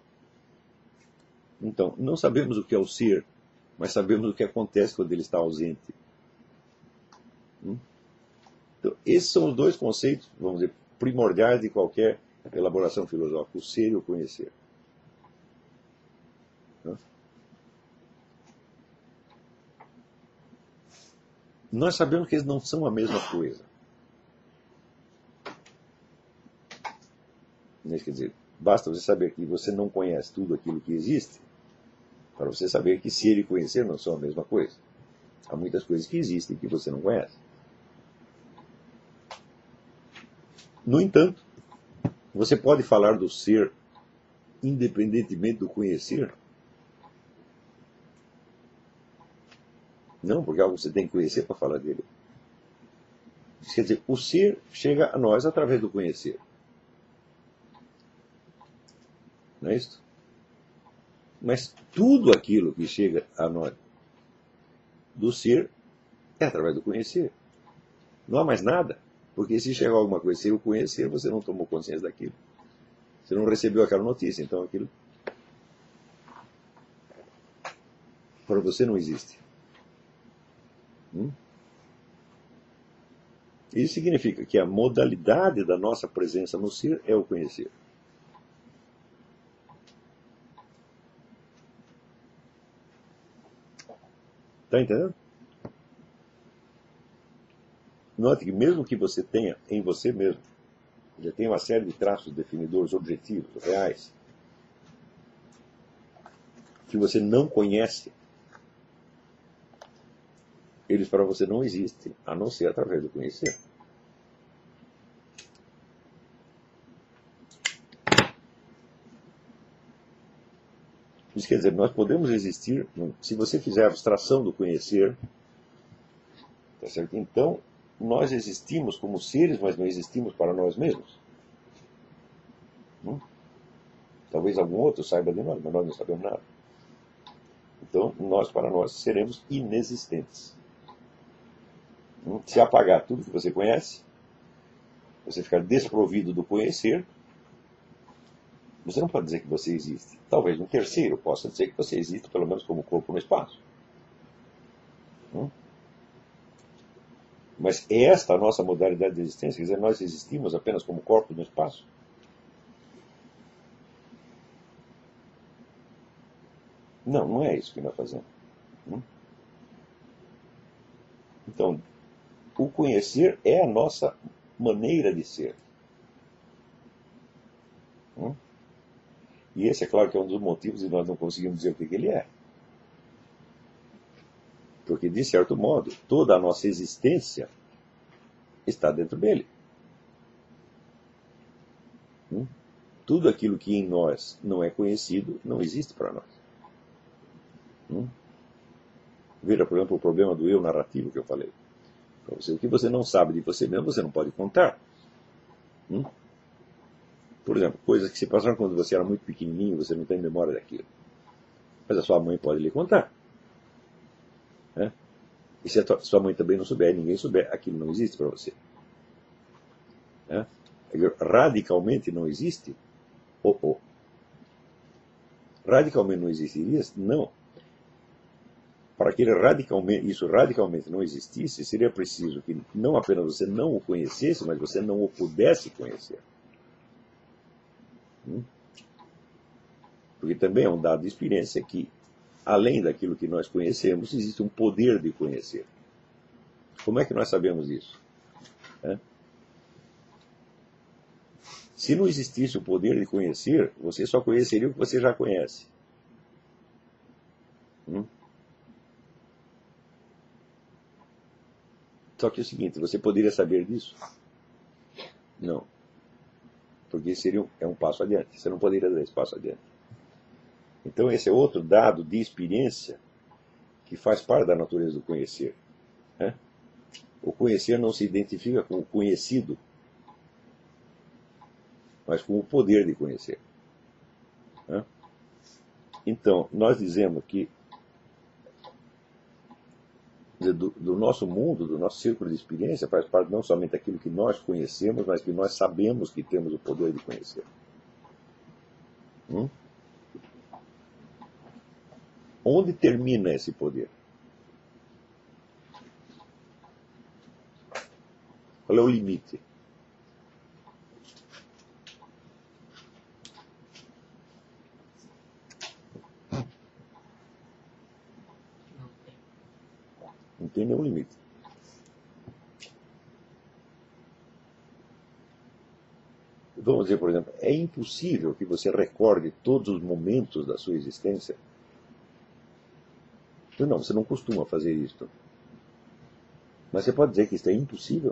Então, não sabemos o que é o ser, mas sabemos o que acontece quando ele está ausente. Então, esses são os dois conceitos, vamos dizer, primordiais de qualquer elaboração filosófica, o ser e o conhecer. Nós sabemos que eles não são a mesma coisa. Quer dizer, basta você saber que você não conhece tudo aquilo que existe, para você saber que ser e conhecer não são a mesma coisa. Há muitas coisas que existem que você não conhece. No entanto, você pode falar do ser independentemente do conhecer? Não, porque algo você tem que conhecer para falar dele. Quer dizer, o ser chega a nós através do conhecer. Não é isso? Mas tudo aquilo que chega a nós do ser é através do conhecer. Não há mais nada. Porque se chegar alguma coisa sem o conhecer, você não tomou consciência daquilo. Você não recebeu aquela notícia. Então aquilo para você não existe. Isso significa que a modalidade da nossa presença no ser é o conhecer. Está entendendo? Note que mesmo que você tenha em você mesmo, já tem uma série de traços definidores, objetivos, reais, que você não conhece, eles para você não existem, a não ser através do conhecer. Isso quer dizer, nós podemos existir, se você fizer a abstração do conhecer, tá certo? Então, nós existimos como seres, mas não existimos para nós mesmos. Talvez algum outro saiba de nós, mas nós não sabemos nada. Então, para nós, seremos inexistentes. Se apagar tudo que você conhece, você ficar desprovido do conhecer, você não pode dizer que você existe. Talvez um terceiro possa dizer que você existe, pelo menos como corpo no espaço. Mas é esta a nossa modalidade de existência? Quer dizer, nós existimos apenas como corpo no espaço? Não, não é isso que nós fazemos. Então, o conhecer é a nossa maneira de ser. E esse, é claro, que é um dos motivos de nós não conseguirmos dizer o que ele é. Porque, de certo modo, toda a nossa existência está dentro dele. Tudo aquilo que em nós não é conhecido não existe para nós. Veja, por exemplo, o problema do eu narrativo que eu falei. O que você não sabe de você mesmo, você não pode contar. Por exemplo, coisas que se passaram quando você era muito pequenininho, você não tem memória daquilo. Mas a sua mãe pode lhe contar. E se a sua mãe também não souber, ninguém souber, aquilo não existe para você. Radicalmente não existe? Radicalmente não existiria? Não. Para que isso radicalmente não existisse, seria preciso que não apenas você não o conhecesse, mas você não o pudesse conhecer. Porque também é um dado de experiência que, além daquilo que nós conhecemos, existe um poder de conhecer. Como é que nós sabemos isso? Se não existisse o poder de conhecer, você só conheceria o que você já conhece. Só que é o seguinte, você poderia saber disso? Não. Porque é um passo adiante. Você não poderia dar esse passo adiante. Então esse é outro dado de experiência que faz parte da natureza do conhecer. O conhecer não se identifica com o conhecido, mas com o poder de conhecer. Então, nós dizemos que do nosso mundo, do nosso círculo de experiência, faz parte não somente aquilo que nós conhecemos, mas que nós sabemos que temos o poder de conhecer. Onde termina esse poder? Qual é o limite? Não tem nenhum limite. Vamos dizer, por exemplo, é impossível que você recorde todos os momentos da sua existência. Não, você não costuma fazer isso. Mas você pode dizer que isso é impossível?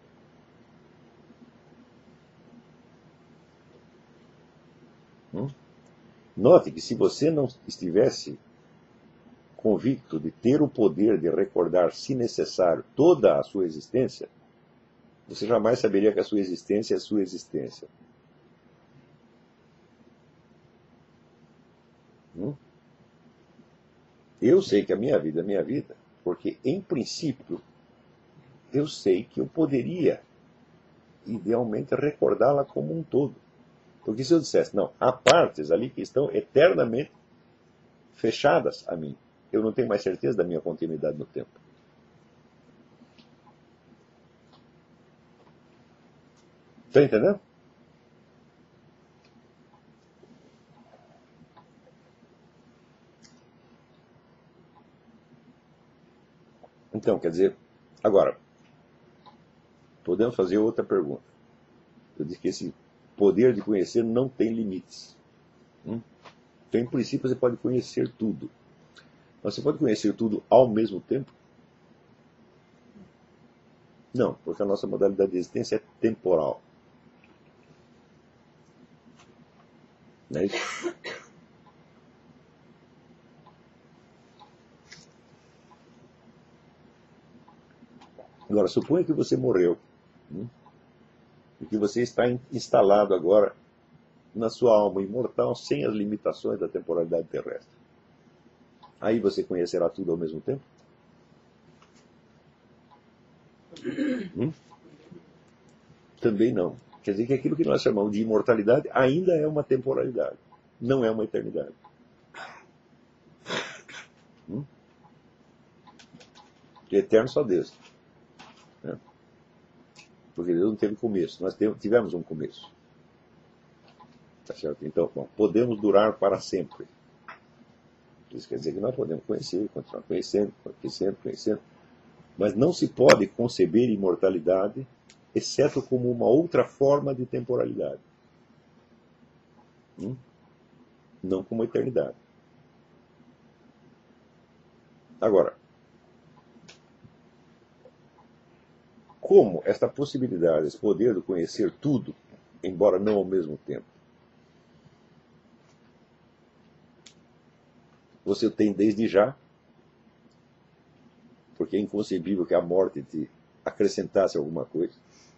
Note que se você não estivesse convicto de ter o poder de recordar, se necessário, toda a sua existência, você jamais saberia que a sua existência é a sua existência. Eu sei que a minha vida é minha vida, porque, em princípio, eu sei que eu poderia, idealmente, recordá-la como um todo. Porque se eu dissesse, não, há partes ali que estão eternamente fechadas a mim, eu não tenho mais certeza da minha continuidade no tempo. Está entendendo? Então, quer dizer, agora, podemos fazer outra pergunta. Eu disse que esse poder de conhecer não tem limites. Então, em princípio, você pode conhecer tudo. Mas você pode conhecer tudo ao mesmo tempo? Não, porque a nossa modalidade de existência é temporal. Não é isso? Agora, suponha que você morreu. E que você está instalado agora na sua alma imortal sem as limitações da temporalidade terrestre. Aí você conhecerá tudo ao mesmo tempo? Também não. Quer dizer que aquilo que nós chamamos de imortalidade ainda é uma temporalidade, não é uma eternidade. Porque eterno só Deus. Né? Porque Deus não teve começo, nós tivemos um começo. Tá certo? Então, bom, podemos durar para sempre. Isso quer dizer que nós podemos conhecer, continuar conhecendo, mas não se pode conceber imortalidade exceto como uma outra forma de temporalidade. Não como eternidade. Agora, como esta possibilidade, esse poder de conhecer tudo, embora não ao mesmo tempo, você tem desde já, porque é inconcebível que a morte te acrescentasse alguma coisa.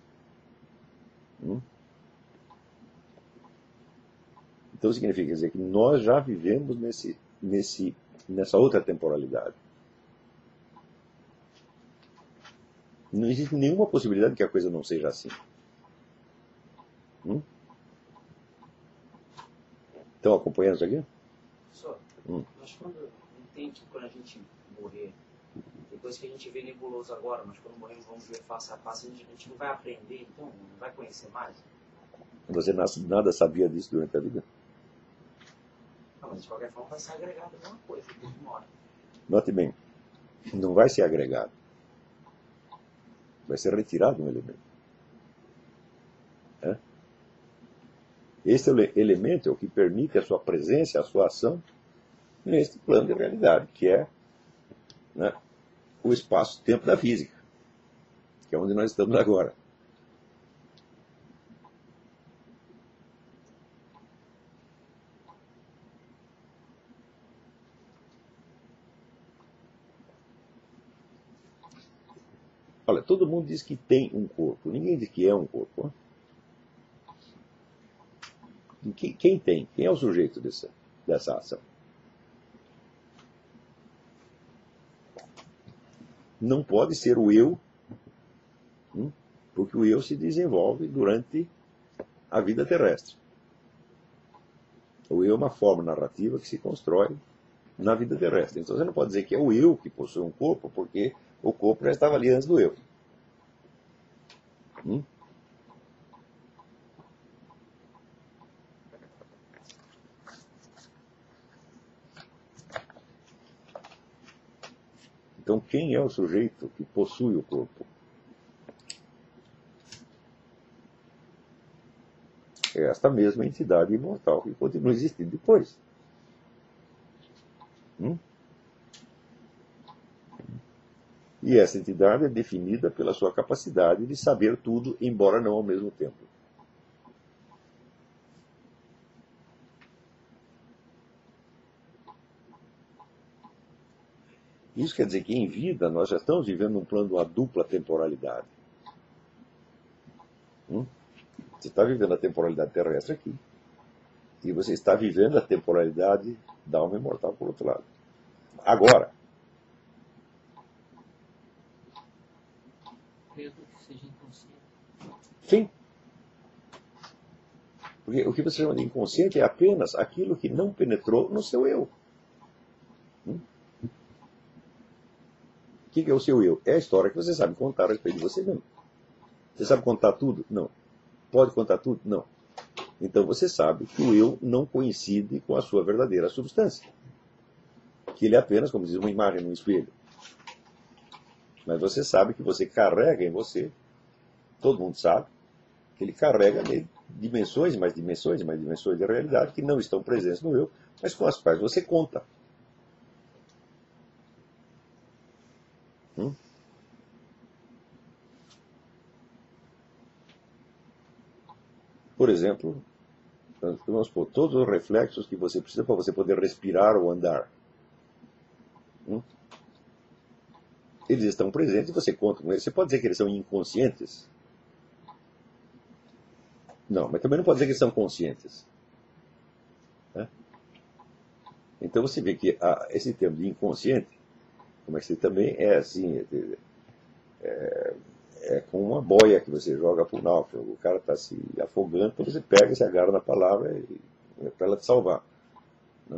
Então significa dizer que nós já vivemos nessa outra temporalidade. Não existe nenhuma possibilidade que a coisa não seja assim. Estão acompanhando isso aqui?
Só, mas quando entende que quando a gente morrer, depois que a gente vê nebuloso agora, mas quando morremos vamos ver face a face, a gente não vai aprender, então não vai conhecer mais?
Você nada sabia disso durante a vida?
Não, mas de qualquer forma vai ser agregado a mesma coisa, depois de uma hora.
Note bem, não vai ser agregado. Vai ser retirado um elemento. Esse elemento é o que permite a sua presença, a sua ação neste plano de realidade, que é, né, o espaço-tempo da física, que é onde nós estamos agora. Olha, todo mundo diz que tem um corpo, ninguém diz que é um corpo. Quem tem? Quem é o sujeito dessa ação? Não pode ser o eu, porque o eu se desenvolve durante a vida terrestre. O eu é uma forma narrativa que se constrói na vida terrestre. Então você não pode dizer que é o eu que possui um corpo, porque o corpo já estava ali antes do eu. Então, quem é o sujeito que possui o corpo? É esta mesma entidade imortal que continua existindo depois. E essa entidade é definida pela sua capacidade de saber tudo, embora não ao mesmo tempo. Isso quer dizer que em vida nós já estamos vivendo um plano de uma dupla temporalidade. Você está vivendo a temporalidade terrestre aqui. E você está vivendo a temporalidade da alma imortal por outro lado. Agora.
Mesmo que seja inconsciente.
Sim. Porque o que você chama de inconsciente é apenas aquilo que não penetrou no seu eu. O que é o seu eu? É a história que você sabe contar a respeito de você mesmo. Você sabe contar tudo? Não. Pode contar tudo? Não. Então você sabe que o eu não coincide com a sua verdadeira substância. Que ele é apenas, como diz, uma imagem no espelho. Mas você sabe que você carrega em você, todo mundo sabe, que ele carrega nele dimensões, mais dimensões, mais dimensões de realidade que não estão presentes no eu, mas com as quais você conta. Por exemplo, vamos supor, todos os reflexos que você precisa para você poder respirar ou andar. Eles estão presentes e você conta com eles. Você pode dizer que eles são inconscientes? Não, mas também não pode dizer que eles são conscientes. Então você vê que esse termo de inconsciente, como é que também é assim, é como uma boia que você joga para o náufrago. O cara está se afogando, então você pega e se agarra na palavra para ela te salvar. Né?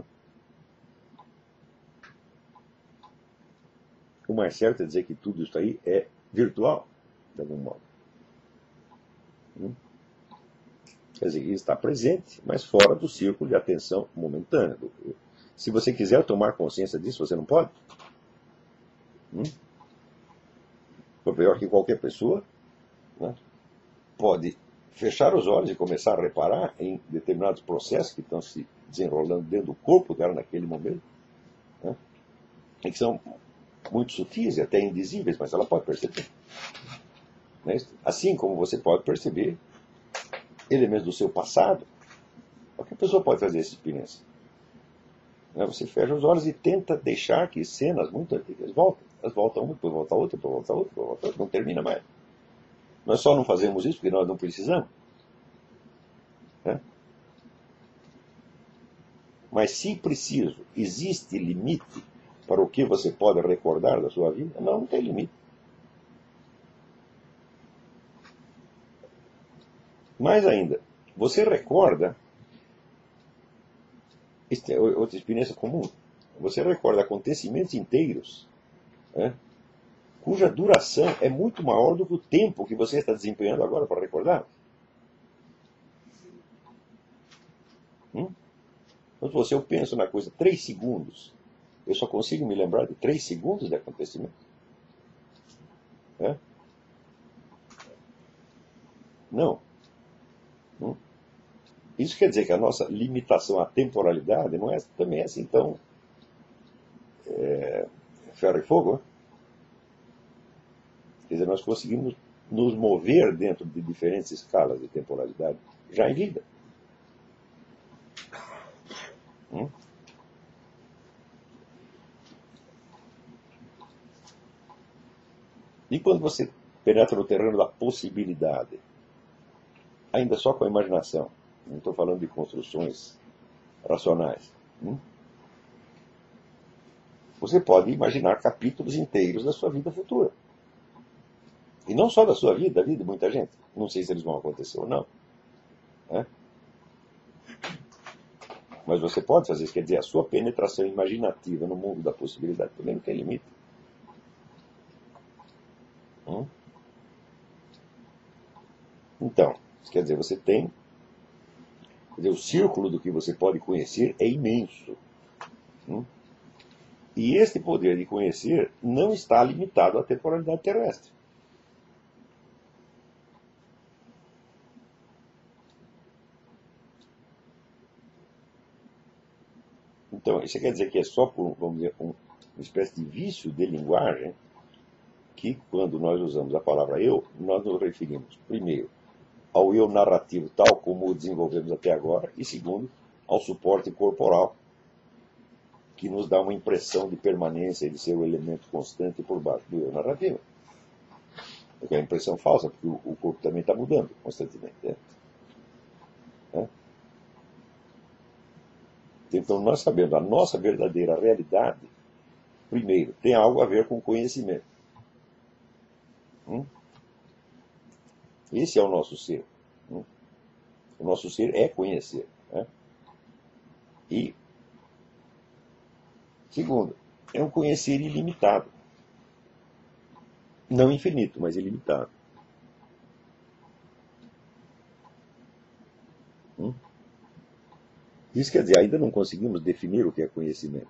O mais certo é dizer que tudo isso aí é virtual, de algum modo. Quer dizer, ele está presente, mas fora do círculo de atenção momentânea. Se você quiser tomar consciência disso, você não pode. Por pior que qualquer pessoa, né, pode fechar os olhos e começar a reparar em determinados processos que estão se desenrolando dentro do corpo dela naquele momento, né, e que são muito sutis e até indizíveis, mas ela pode perceber. Né? Assim como você pode perceber elementos do seu passado. Qualquer pessoa pode fazer essa experiência. Você fecha os olhos e tenta deixar que cenas muito antigas voltem. Elas voltam uma, depois volta outra, depois volta outra, depois volta outra, não termina mais. Nós só não fazemos isso porque nós não precisamos. Mas se preciso, existe limite para o que você pode recordar da sua vida? Não, não tem limite. Mais ainda, você recorda, esta é outra experiência comum, você recorda acontecimentos inteiros, cuja duração é muito maior do que o tempo que você está desempenhando agora para recordar. Então, se eu penso na coisa 3 segundos, eu só consigo me lembrar de 3 segundos de acontecimento. Não. Isso quer dizer que a nossa limitação à temporalidade não é também assim tão ferro e fogo. Quer dizer, nós conseguimos nos mover dentro de diferentes escalas de temporalidade já em vida. E quando você penetra no terreno da possibilidade, ainda só com a imaginação, não estou falando de construções racionais, você pode imaginar capítulos inteiros da sua vida futura. E não só da sua vida, da vida de muita gente. Não sei se eles vão acontecer ou não. Mas você pode fazer isso, quer dizer, a sua penetração imaginativa no mundo da possibilidade também não tem limite. Então, quer dizer, você tem... Quer dizer, o círculo do que você pode conhecer é imenso. E este poder de conhecer não está limitado à temporalidade terrestre. Então, isso quer dizer que é só por, vamos dizer, uma espécie de vício de linguagem que, quando nós usamos a palavra eu, nós nos referimos, primeiro, ao eu narrativo tal como o desenvolvemos até agora, e segundo, ao suporte corporal, que nos dá uma impressão de permanência e de ser o elemento constante por baixo do eu narrativo. Porque é uma impressão falsa, porque o corpo também está mudando constantemente. Então, nós sabemos, a nossa verdadeira realidade, primeiro, tem algo a ver com conhecimento. Esse é o nosso ser. O nosso ser é conhecer. E, segundo, é um conhecer ilimitado. Não infinito, mas ilimitado. Isso quer dizer, ainda não conseguimos definir o que é conhecimento.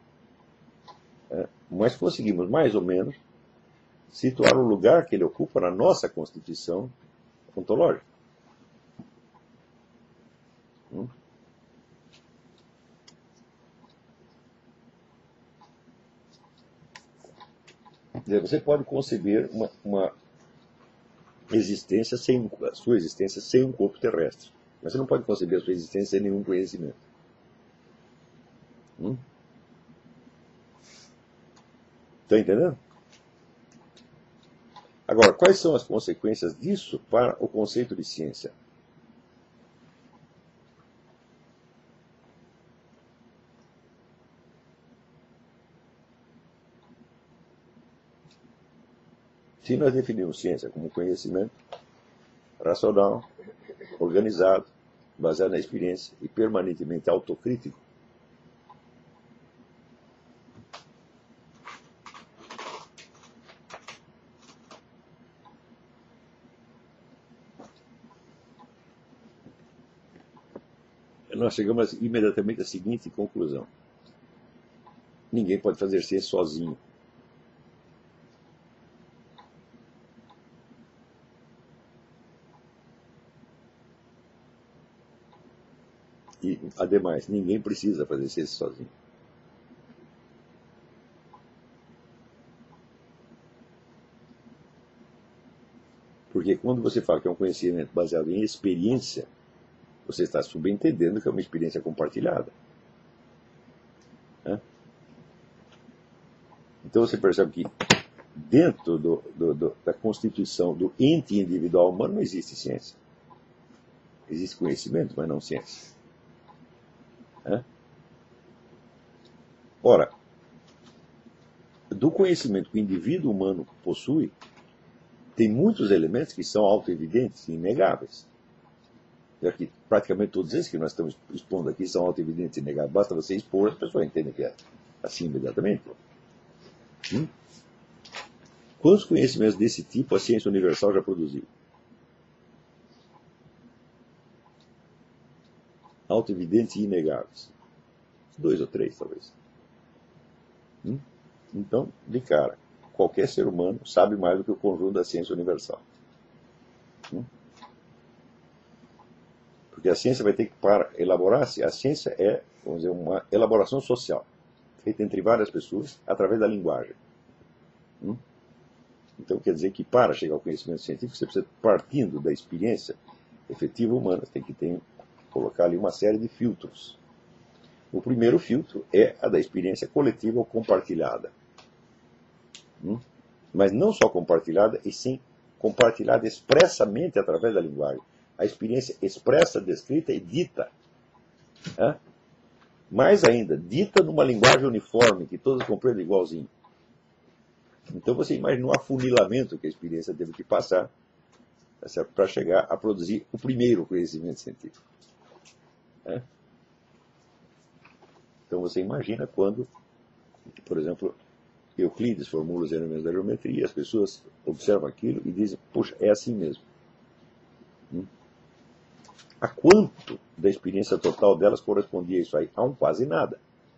Mas conseguimos, mais ou menos, situar o lugar que ele ocupa na nossa constituição ontológica. Quer dizer, você pode conceber uma existência a sua existência sem um corpo terrestre. Mas você não pode conceber a sua existência sem nenhum conhecimento. Está entendendo? Agora, quais são as consequências disso para o conceito de ciência? Se nós definimos ciência como conhecimento racional, organizado, baseado na experiência e permanentemente autocrítico, nós chegamos imediatamente à seguinte conclusão: ninguém pode fazer ciência sozinho. E, ademais, ninguém precisa fazer ciência sozinho. Porque quando você fala que é um conhecimento baseado em experiência, você está subentendendo que é uma experiência compartilhada. Então você percebe que dentro da constituição do ente individual humano não existe ciência. Existe conhecimento, mas não ciência. Ora, do conhecimento que o indivíduo humano possui, tem muitos elementos que são autoevidentes e inegáveis. Já que praticamente todos esses que nós estamos expondo aqui são autoevidentes e inegáveis. Basta você expor, as pessoas entendem que é assim imediatamente. Quantos conhecimentos desse tipo a ciência universal já produziu? Autoevidentes e inegáveis. 2 ou 3, talvez. Então, de cara, qualquer ser humano sabe mais do que o conjunto da ciência universal. Porque a ciência vai ter que, para elaborar-se, a ciência é, vamos dizer, uma elaboração social, feita entre várias pessoas, através da linguagem. Então, quer dizer que para chegar ao conhecimento científico, você precisa, partindo da experiência efetiva humana, tem que colocar ali uma série de filtros. O primeiro filtro é a da experiência coletiva ou compartilhada. Mas não só compartilhada, e sim compartilhada expressamente através da linguagem. A experiência expressa, descrita e dita. Mais ainda, dita numa linguagem uniforme, que todos compreendem igualzinho. Então você imagina o afunilamento que a experiência teve que passar para chegar a produzir o primeiro conhecimento científico. Então você imagina quando, por exemplo, Euclides formula os elementos da geometria, as pessoas observam aquilo e dizem, puxa, é assim mesmo. A quanto da experiência total delas correspondia a isso aí? A um quase nada.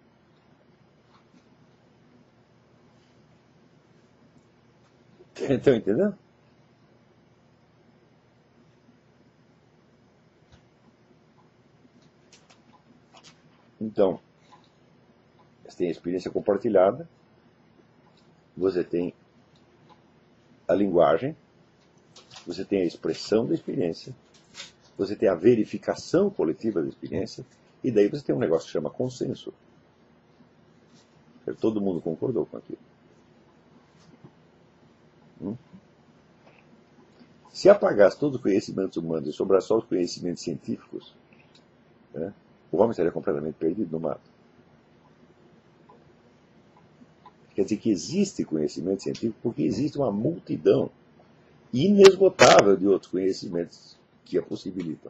Estão entendendo? Então, você tem a experiência compartilhada, você tem a linguagem, você tem a expressão da experiência, você tem a verificação coletiva da experiência, e daí você tem um negócio que chama consenso. Todo mundo concordou com aquilo. Se apagasse todos os conhecimentos humanos e sobrasse só os conhecimentos científicos, o homem estaria completamente perdido no mato. Quer dizer que existe conhecimento científico porque existe uma multidão inesgotável de outros conhecimentos que a possibilitam.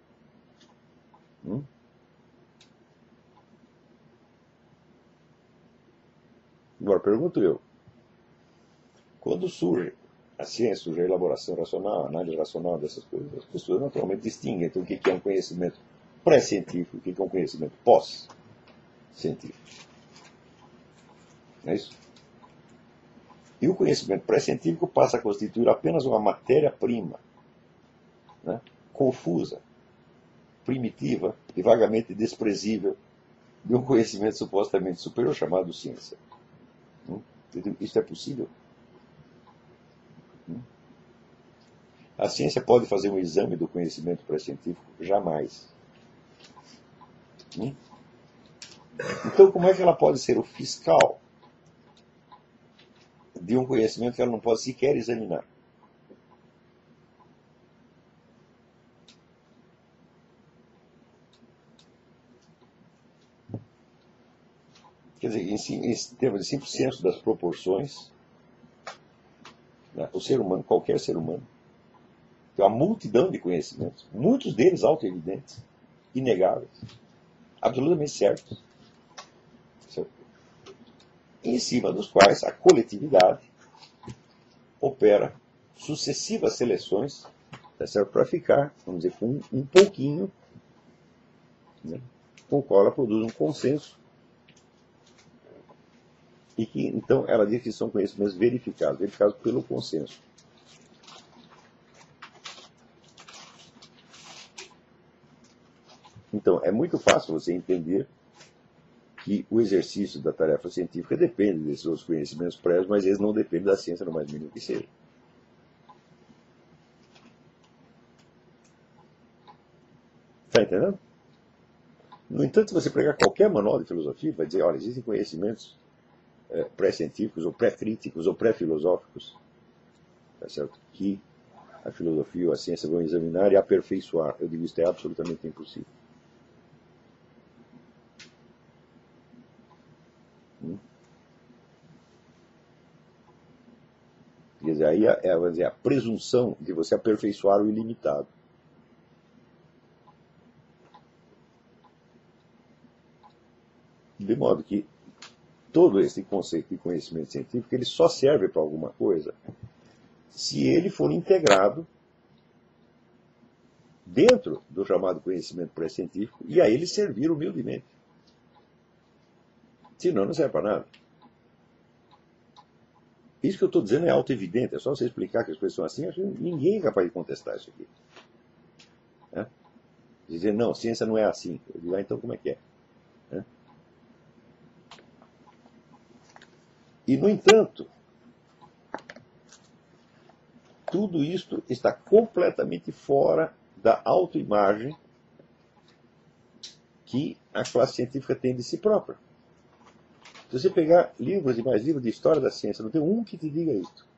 Agora, pergunto eu, quando surge a ciência, surge a elaboração racional, a análise racional dessas coisas, as pessoas naturalmente distinguem entre o que é um conhecimento pré-científico e o que é um conhecimento pós-científico. Não é isso? E o conhecimento pré-científico passa a constituir apenas uma matéria-prima, confusa, primitiva e vagamente desprezível de um conhecimento supostamente superior chamado ciência. Isso é possível? A ciência pode fazer um exame do conhecimento pré-científico? Jamais. Então, como é que ela pode ser o fiscal de um conhecimento que ela não pode sequer examinar? Quer dizer, em termos de simples senso das proporções, né? O ser humano, qualquer ser humano, tem uma multidão de conhecimentos, muitos deles auto-evidentes, inegáveis, absolutamente certos, em cima dos quais a coletividade opera sucessivas seleções, tá certo? Para ficar, vamos dizer, com um pouquinho, né, com o qual ela produz um consenso, e que, então, ela diz que são conhecimentos verificados pelo consenso. Então, é muito fácil você entender que o exercício da tarefa científica depende desses outros conhecimentos prévios, mas eles não dependem da ciência no mais mínimo que seja. Está entendendo? No entanto, se você pegar qualquer manual de filosofia, vai dizer, olha, existem conhecimentos pré-científicos, ou pré-críticos, ou pré-filosóficos, tá certo? Que a filosofia ou a ciência vão examinar e aperfeiçoar. Eu digo, isso é absolutamente impossível. Quer dizer, aí vamos dizer, a presunção de você aperfeiçoar o ilimitado. De modo que todo esse conceito de conhecimento científico ele só serve para alguma coisa se ele for integrado dentro do chamado conhecimento pré-científico e a ele servir humildemente. Senão não serve para nada. Isso que eu estou dizendo é auto-evidente, é só você explicar que as coisas são assim, acho que ninguém é capaz de contestar isso aqui. Né? Dizer, não, ciência não é assim. Eu digo, então como é que é? Né? E, no entanto, tudo isto está completamente fora da autoimagem que a classe científica tem de si própria. Se você pegar livros e mais livros de história da ciência, não tem um que te diga isso.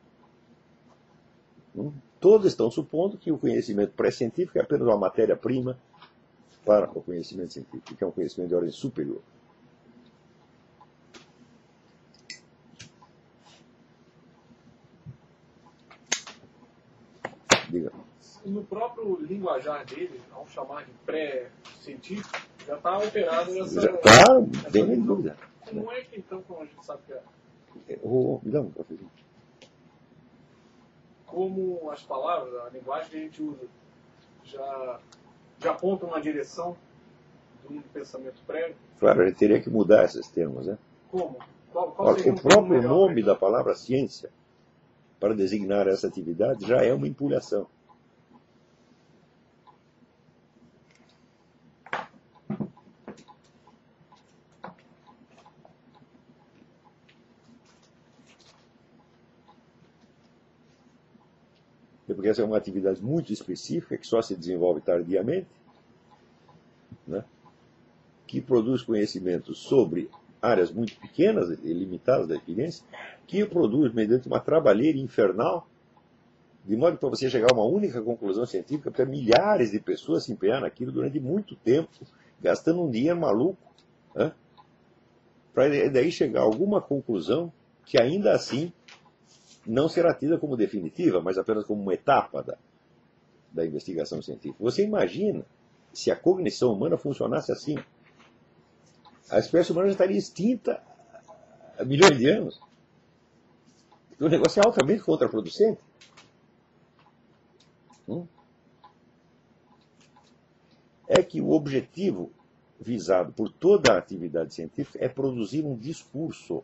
Todos estão supondo que o conhecimento pré-científico é apenas uma matéria-prima para o conhecimento científico, que é um conhecimento de ordem superior. Diga.
No próprio linguajar dele, ao chamar de pré-científico, já está alterado essa...
Já está, sem dúvida.
Como é que, então, como a gente sabe que é?
Me dá um cafezinho.
Como as palavras, a linguagem que a gente usa, já apontam uma direção de um pensamento prévio?
Claro, a gente teria que mudar esses termos, né?
Como?
Olha, o próprio nome da palavra ciência, para designar essa atividade, já é uma empulhação. Porque essa é uma atividade muito específica, que só se desenvolve tardiamente, né? Que produz conhecimentos sobre áreas muito pequenas e limitadas da experiência, que o produz mediante uma trabalheira infernal, de modo que para você chegar a uma única conclusão científica, para milhares de pessoas se empenhar naquilo durante muito tempo, gastando um dinheiro maluco, né? Para daí chegar a alguma conclusão que ainda assim não será tida como definitiva, mas apenas como uma etapa da investigação científica. Você imagina se a cognição humana funcionasse assim? A espécie humana já estaria extinta há milhões de anos. O negócio é altamente contraproducente. É que o objetivo visado por toda a atividade científica é produzir um discurso.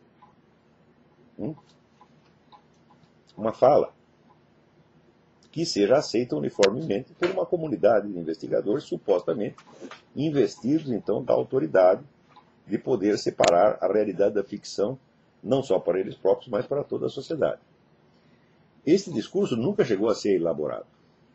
Uma fala que seja aceita uniformemente por uma comunidade de investigadores supostamente investidos, então, da autoridade de poder separar a realidade da ficção, não só para eles próprios, mas para toda a sociedade. Esse discurso nunca chegou a ser elaborado.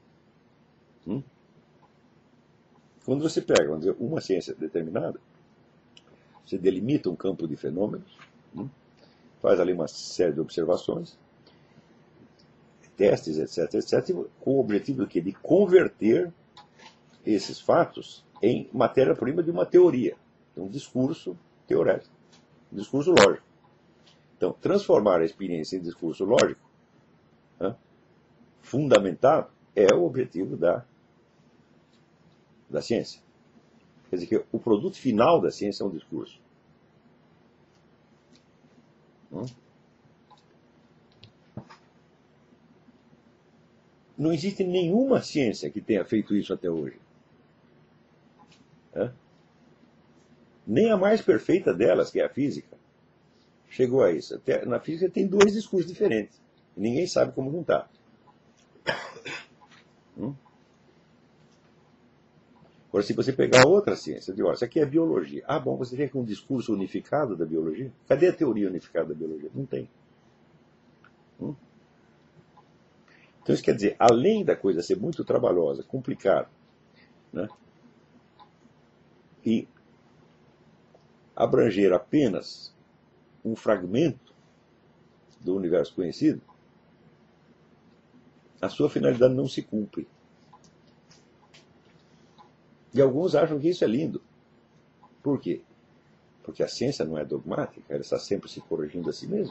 Quando você pega, vamos dizer, uma ciência determinada, você delimita um campo de fenômenos, faz ali uma série de observações, testes, etc., com o objetivo do quê? De converter esses fatos em matéria-prima de uma teoria, um discurso teorético, um discurso lógico. Então, transformar a experiência em discurso lógico fundamentado é o objetivo da ciência. Quer dizer que o produto final da ciência é um discurso. Não existe nenhuma ciência que tenha feito isso até hoje. Nem a mais perfeita delas, que é a física, chegou a isso. Até na física tem dois discursos diferentes. E ninguém sabe como juntar. Agora, se você pegar outra ciência, olha, isso aqui é biologia. Ah, bom, você tem um discurso unificado da biologia? Cadê a teoria unificada da biologia? Não tem. Então, isso quer dizer, além da coisa ser muito trabalhosa, complicada, né, e abranger apenas um fragmento do universo conhecido, a sua finalidade não se cumpre. E alguns acham que isso é lindo. Por quê? Porque a ciência não é dogmática, ela está sempre se corrigindo a si mesma.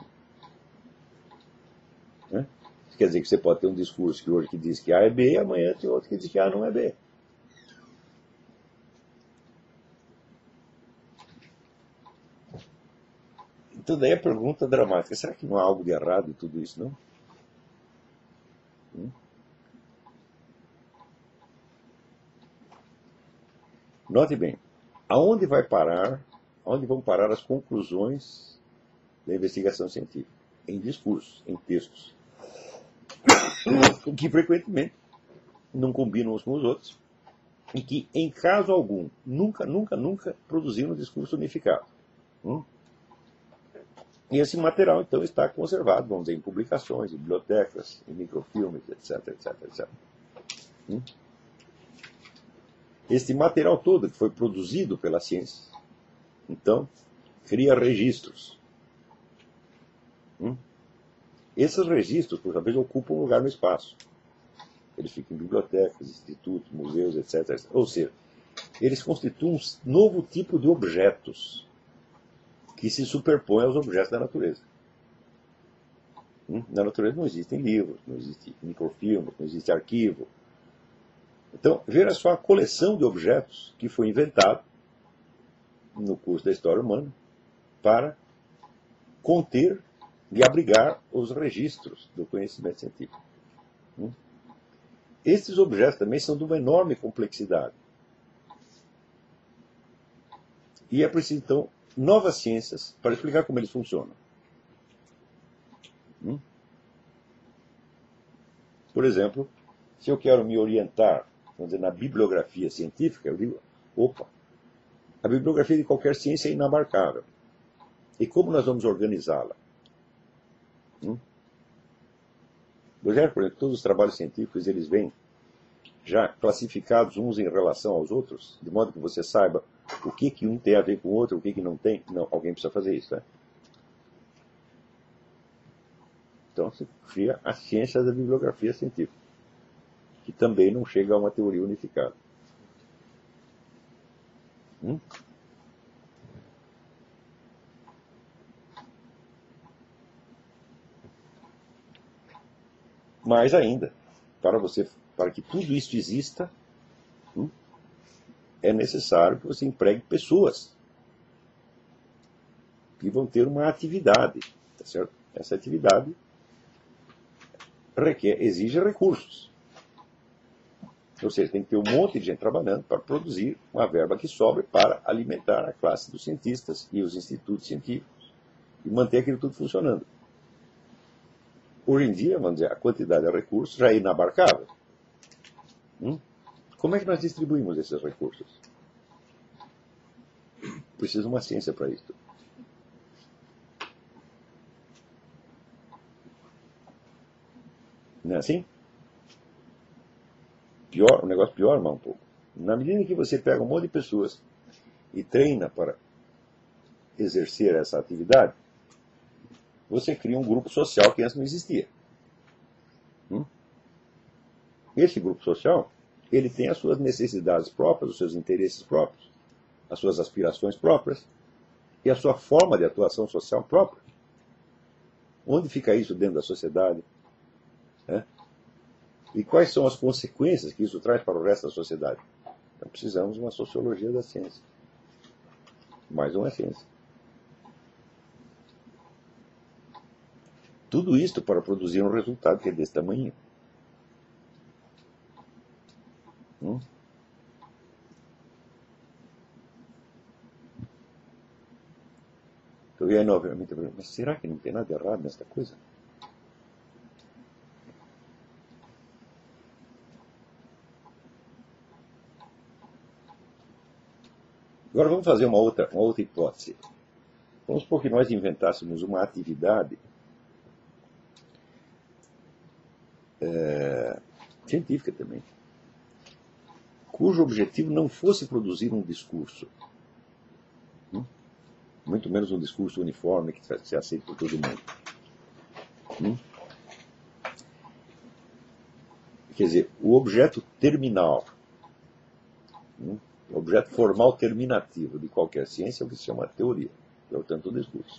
Né? Isso quer dizer que você pode ter um discurso que hoje que diz que A é B, e amanhã tem outro que diz que A não é B. Então daí a pergunta dramática, será que não há algo de errado em tudo isso, não? Note bem, aonde vão parar as conclusões da investigação científica? Em discursos, em textos, que frequentemente não combinam uns com os outros, e que, em caso algum, nunca produziram um discurso unificado. E esse material, então, está conservado, vamos dizer, em publicações, em bibliotecas, em microfilmes, etc, etc, etc. Este material todo que foi produzido pela ciência, então, cria registros. Esses registros, por sua vez, ocupam um lugar no espaço. Eles ficam em bibliotecas, institutos, museus, etc, etc. Ou seja, eles constituem um novo tipo de objetos que se superpõem aos objetos da natureza. Na natureza não existem livros, não existe microfilme, não existe arquivo. Então, veja só a coleção de objetos que foi inventado no curso da história humana para conter e abrigar os registros do conhecimento científico. Estes objetos também são de uma enorme complexidade. E é preciso, então, novas ciências para explicar como eles funcionam. Por exemplo, se eu quero me orientar, vamos dizer, na bibliografia científica, eu digo, opa, a bibliografia de qualquer ciência é inabarcável. E como nós vamos organizá-la? Por exemplo, todos os trabalhos científicos, eles vêm já classificados uns em relação aos outros, de modo que você saiba o que um tem a ver com o outro, o que não tem. Não, alguém precisa fazer isso, né? Então se cria a ciência da bibliografia científica, que também não chega a uma teoria unificada. Mais ainda, para que tudo isso exista, é necessário que você empregue pessoas que vão ter uma atividade, tá certo? Essa atividade exige recursos. Ou seja, tem que ter um monte de gente trabalhando para produzir uma verba que sobre para alimentar a classe dos cientistas e os institutos científicos e manter aquilo tudo funcionando. Hoje em dia, vamos dizer, a quantidade de recursos já é inabarcável. Como é que nós distribuímos esses recursos? Precisa de uma ciência para isso. Não é assim? O negócio piora mais um pouco. Na medida em que você pega um monte de pessoas e treina para exercer essa atividade, você cria um grupo social que antes não existia. Esse grupo social, ele tem as suas necessidades próprias, os seus interesses próprios, as suas aspirações próprias e a sua forma de atuação social própria. Onde fica isso dentro da sociedade? E quais são as consequências que isso traz para o resto da sociedade? Então precisamos de uma sociologia da ciência. Mais uma ciência. Tudo isto para produzir um resultado que é desse tamanho. Então, e aí, novamente, mas será que não tem nada errado nesta coisa? Agora vamos fazer uma outra hipótese. Vamos supor que nós inventássemos uma atividade científica também, cujo objetivo não fosse produzir um discurso, muito menos um discurso uniforme que se aceite por todo mundo. Quer dizer, o objeto terminal, o objeto formal terminativo de qualquer ciência é o que se chama teoria, portanto o discurso.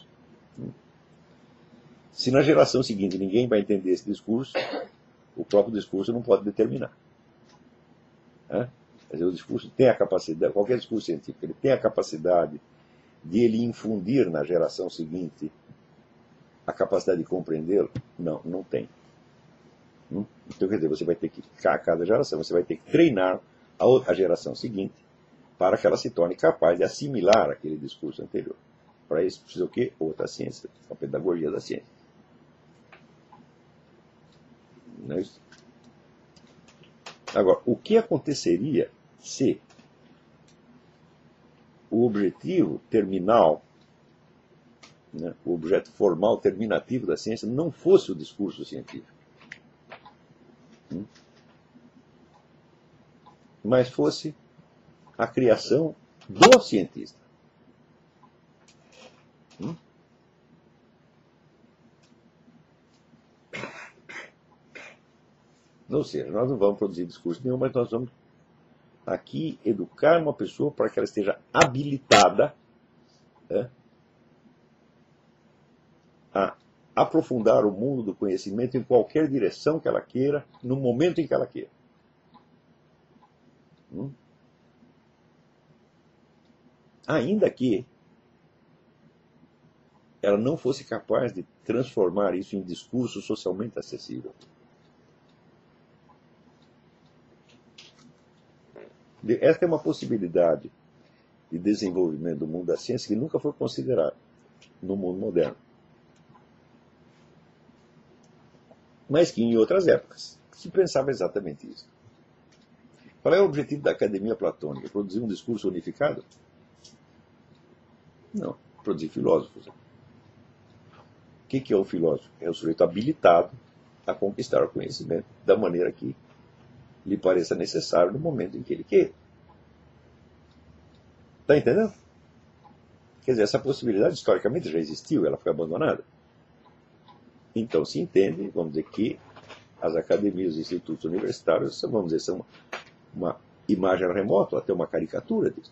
Se na geração seguinte ninguém vai entender esse discurso, o próprio discurso não pode determinar. Quer dizer, o discurso tem a capacidade, qualquer discurso científico, ele tem a capacidade de ele infundir na geração seguinte a capacidade de compreendê-lo? Não, não tem. Então, quer dizer, você vai ter que, a cada geração, você vai ter que treinar a geração seguinte para que ela se torne capaz de assimilar aquele discurso anterior. Para isso precisa o quê? Outra ciência, a pedagogia da ciência. Não é isso? Agora, o que aconteceria se o objetivo terminal, o objeto formal terminativo da ciência, não fosse o discurso científico, mas fosse a criação do cientista? Ou seja, nós não vamos produzir discurso nenhum, mas nós vamos aqui educar uma pessoa para que ela esteja habilitada a aprofundar o mundo do conhecimento em qualquer direção que ela queira, no momento em que ela queira. Ainda que ela não fosse capaz de transformar isso em discurso socialmente acessível. Esta é uma possibilidade de desenvolvimento do mundo da ciência que nunca foi considerada no mundo moderno. Mas que em outras épocas se pensava exatamente isso. Qual é o objetivo da academia platônica? Produzir um discurso unificado? Não, produzir filósofos. O que é o filósofo? É o sujeito habilitado a conquistar o conhecimento da maneira que lhe pareça necessário no momento em que ele queira. Está entendendo? Quer dizer, essa possibilidade historicamente já existiu, ela foi abandonada. Então se entende, vamos dizer, que as academias e institutos universitários, vamos dizer, são uma imagem remota, até uma caricatura disso.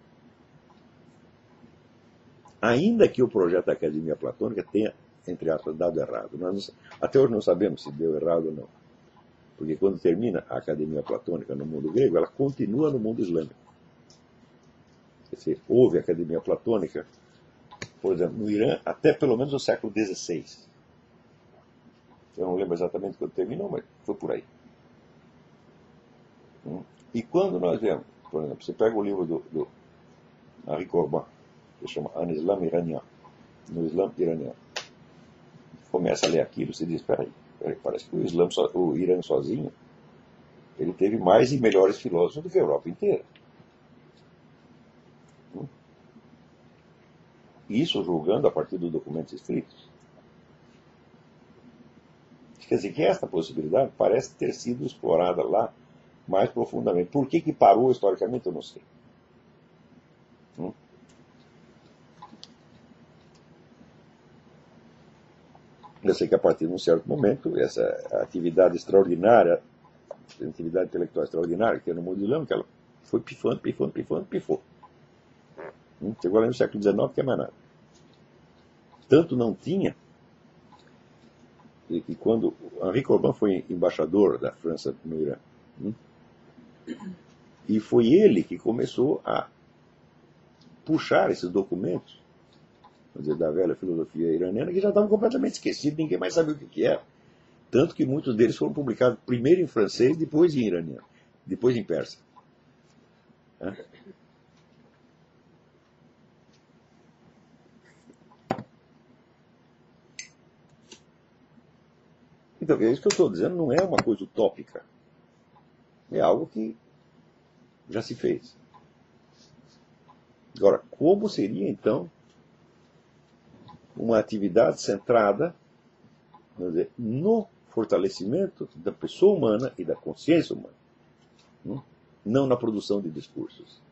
Ainda que o projeto da Academia Platônica tenha, entre aspas, dado errado. Nós até hoje não sabemos se deu errado ou não. Porque quando termina a Academia Platônica no mundo grego, ela continua no mundo islâmico. Quer dizer, houve a Academia Platônica, por exemplo, no Irã, até pelo menos o século XVI. Eu não lembro exatamente quando terminou, mas foi por aí. E quando nós vemos, por exemplo, você pega o livro do Henri Corbin, que chama An Islam Iranien, no Islã iraniano, começa a ler aquilo, você diz, espera aí, parece que o Irã sozinho, ele teve mais e melhores filósofos do que a Europa inteira. Isso julgando a partir dos documentos escritos. Quer dizer que esta possibilidade parece ter sido explorada lá mais profundamente. Por que parou historicamente, eu não sei. Eu sei que a partir de um certo momento, essa atividade extraordinária, atividade intelectual extraordinária que é no mundo islâmico, ela foi pifando. Chegou lá no século XIX, não quer mais nada. Tanto não tinha, de que quando Henri Corbin foi embaixador da França no Irã, e foi ele que começou a puxar esses documentos, quer dizer, da velha filosofia iraniana, que já estavam completamente esquecidos, ninguém mais sabia o que era. Tanto que muitos deles foram publicados primeiro em francês, depois em iraniano, depois em persa. Então, é isso que eu estou dizendo, não é uma coisa utópica. É algo que já se fez. Agora, como seria, então, uma atividade centrada, vamos dizer, no fortalecimento da pessoa humana e da consciência humana, não na produção de discursos?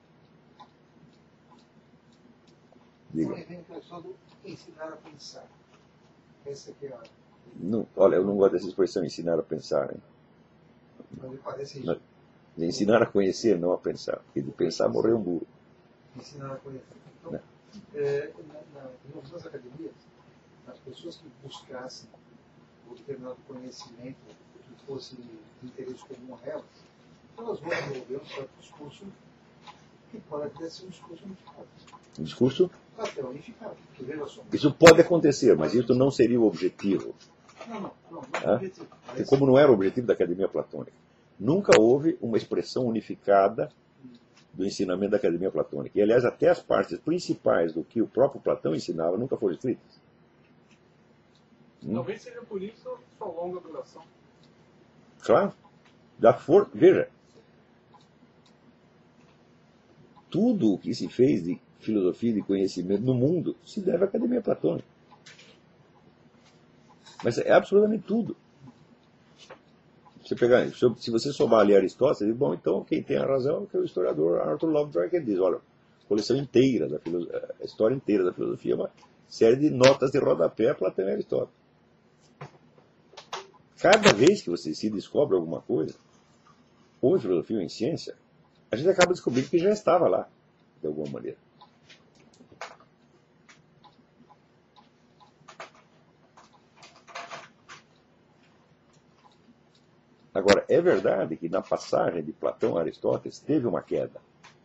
Diga.
Só do ensinar a pensar. Essa aqui é a...
Não, olha, eu não gosto dessa expressão, ensinar a pensar. Hein?
Mas me parece isso.
Ensinar a conhecer, não a pensar. Porque de pensar morreu um burro.
Ensinar a conhecer. Então, nas academias, as pessoas que buscassem um determinado conhecimento que fosse de interesse comum a elas, elas vão desenvolver um certo discurso que pode até ser um discurso unificado.
Um discurso?
Até unificado. Porque, veja só,
isso pode acontecer, mas isso não seria o objetivo.
Não é o objetivo.
Porque como não era o objetivo da Academia Platônica, nunca houve uma expressão unificada do ensinamento da Academia Platônica. E, aliás, até as partes principais do que o próprio Platão ensinava nunca foram escritas.
Talvez seja por isso sua longa duração.
Claro. Veja, tudo o que se fez de filosofia e de conhecimento no mundo se deve à Academia Platônica. Mas é absolutamente tudo. Se você souber ler Aristóteles, você diz, bom, então quem tem a razão é que o historiador Arthur Lovejoy que diz, olha, a coleção inteira a história inteira da filosofia é uma série de notas de rodapé a Platão e Aristóteles. Cada vez que você se descobre alguma coisa, ou em filosofia ou em ciência, a gente acaba descobrindo que já estava lá, de alguma maneira. Agora, é verdade que na passagem de Platão a Aristóteles teve uma queda.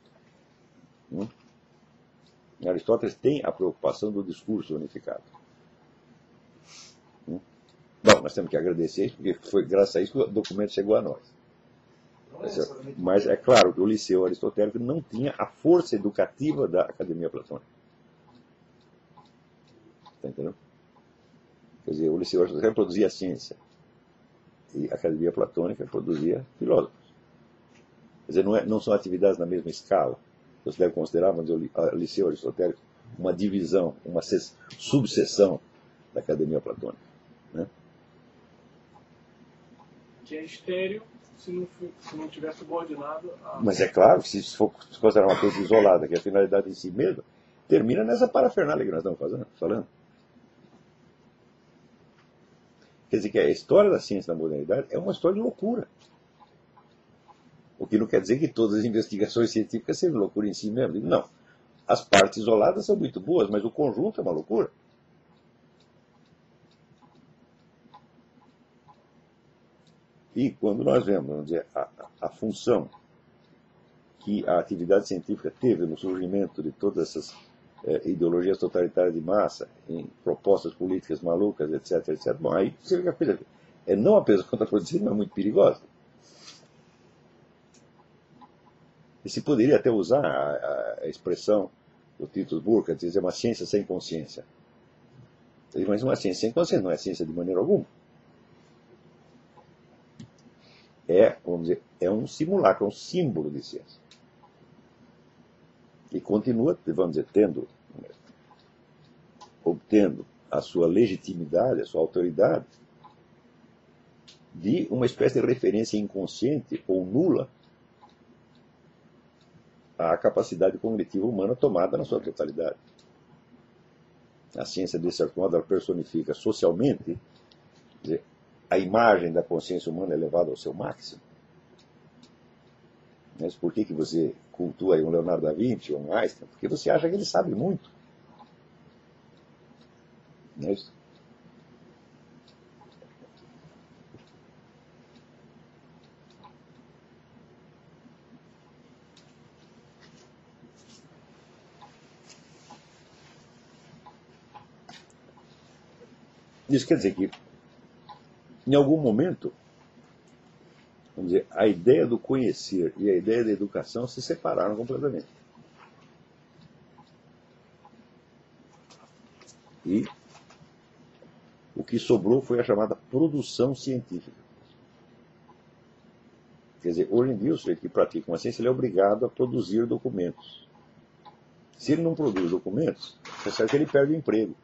Aristóteles tem a preocupação do discurso unificado. Bom, nós temos que agradecer isso, porque foi graças a isso que o documento chegou a nós. Mas é claro que o Liceu Aristotélico não tinha a força educativa da Academia Platônica. Está entendendo? Quer dizer, o Liceu Aristotélico produzia ciência. E a Academia Platônica produzia filósofos. Quer dizer, não são atividades na mesma escala. Você deve considerar, mas o Liceu Aristotélico uma divisão, uma subseção da Academia Platônica. Né?
Que é estéreo se não tiver subordinado a...
Mas é claro que se for considerar uma coisa isolada, que é a finalidade em si mesma, termina nessa parafernália que nós estamos falando. Quer dizer que a história da ciência na modernidade é uma história de loucura. O que não quer dizer que todas as investigações científicas sejam loucura em si mesmo. Não. As partes isoladas são muito boas, mas o conjunto é uma loucura. E quando nós vemos, vamos dizer, a função que a atividade científica teve no surgimento de todas essas ideologias totalitárias de massa, em propostas políticas malucas, etc., etc., bom, aí você vê que a coisa é não apenas contraproducente, mas muito perigosa. E se poderia até usar a expressão do Titus Burckhardt, dizer uma ciência sem consciência. Mas uma ciência sem consciência não é ciência de maneira alguma. Vamos dizer, é um simulacro, é um símbolo de ciência. E continua, vamos dizer, obtendo a sua legitimidade, a sua autoridade, de uma espécie de referência inconsciente ou nula à capacidade cognitiva humana tomada na sua totalidade. A ciência, de certo modo, ela personifica socialmente, quer dizer, a imagem da consciência humana é elevada ao seu máximo. Mas por que você cultua um Leonardo da Vinci ou um Einstein? Porque você acha que ele sabe muito. Não é isso? Isso quer dizer que, em algum momento, vamos dizer, a ideia do conhecer e a ideia da educação se separaram completamente. E o que sobrou foi a chamada produção científica. Quer dizer, hoje em dia o sujeito que pratica uma ciência ele é obrigado a produzir documentos. Se ele não produz documentos, é certo que ele perde o emprego.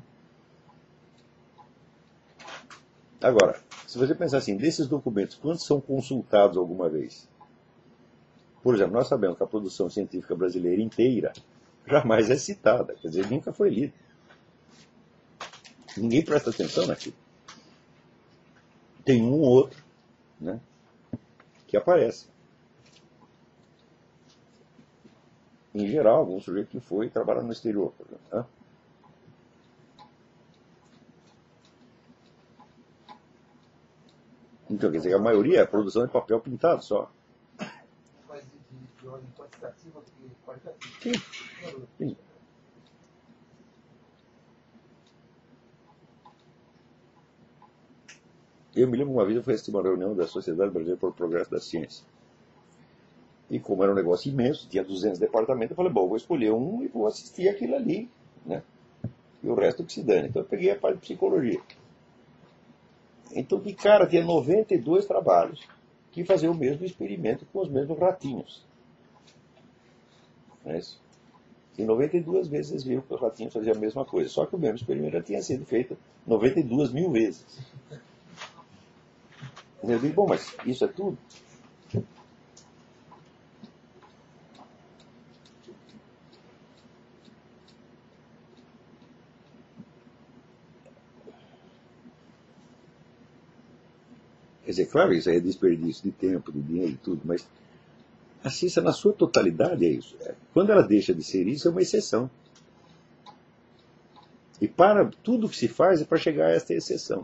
Agora, se você pensar assim, desses documentos, quantos são consultados alguma vez? Por exemplo, nós sabemos que a produção científica brasileira inteira jamais é citada, quer dizer, nunca foi lida. Ninguém presta atenção naquilo. Tem um ou outro, né, que aparece. Em geral, algum sujeito que foi trabalhar no exterior, por exemplo. Né? Então, quer dizer que a maioria é a produção de papel pintado só.
Mais de ordem quantitativa do que qualitativa.
Sim. Sim. Eu me lembro uma vez eu fui assistir uma reunião da Sociedade Brasileira para o Progresso da Ciência. E como era um negócio imenso, tinha 200 departamentos, eu falei, bom, vou escolher um e vou assistir aquilo ali, né? E o resto que se dane. Então eu peguei a parte de psicologia. Então, de cara, tinha 92 trabalhos que faziam o mesmo experimento com os mesmos ratinhos. Não é isso? E 92 vezes eles viram que os ratinhos faziam a mesma coisa. Só que o mesmo experimento já tinha sido feito 92 mil vezes. Eu digo, bom, mas isso é tudo? Quer dizer, claro, isso aí é desperdício de tempo, de dinheiro e tudo, mas a ciência na sua totalidade é isso. Quando ela deixa de ser isso, é uma exceção. E para tudo que se faz é para chegar a esta exceção.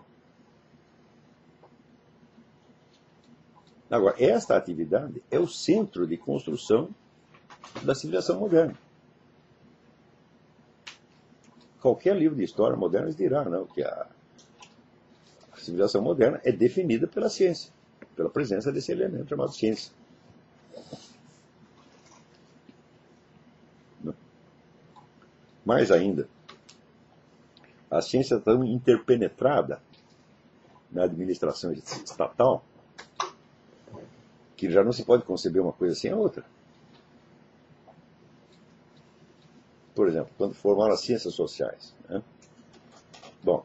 Agora, esta atividade é o centro de construção da civilização moderna. Qualquer livro de história moderna dirá, não, que a civilização moderna é definida pela ciência, pela presença desse elemento chamado ciência. Mais ainda, a ciência é tão interpenetrada na administração estatal que já não se pode conceber uma coisa sem a outra. Por exemplo, quando formaram as ciências sociais, né? Bom,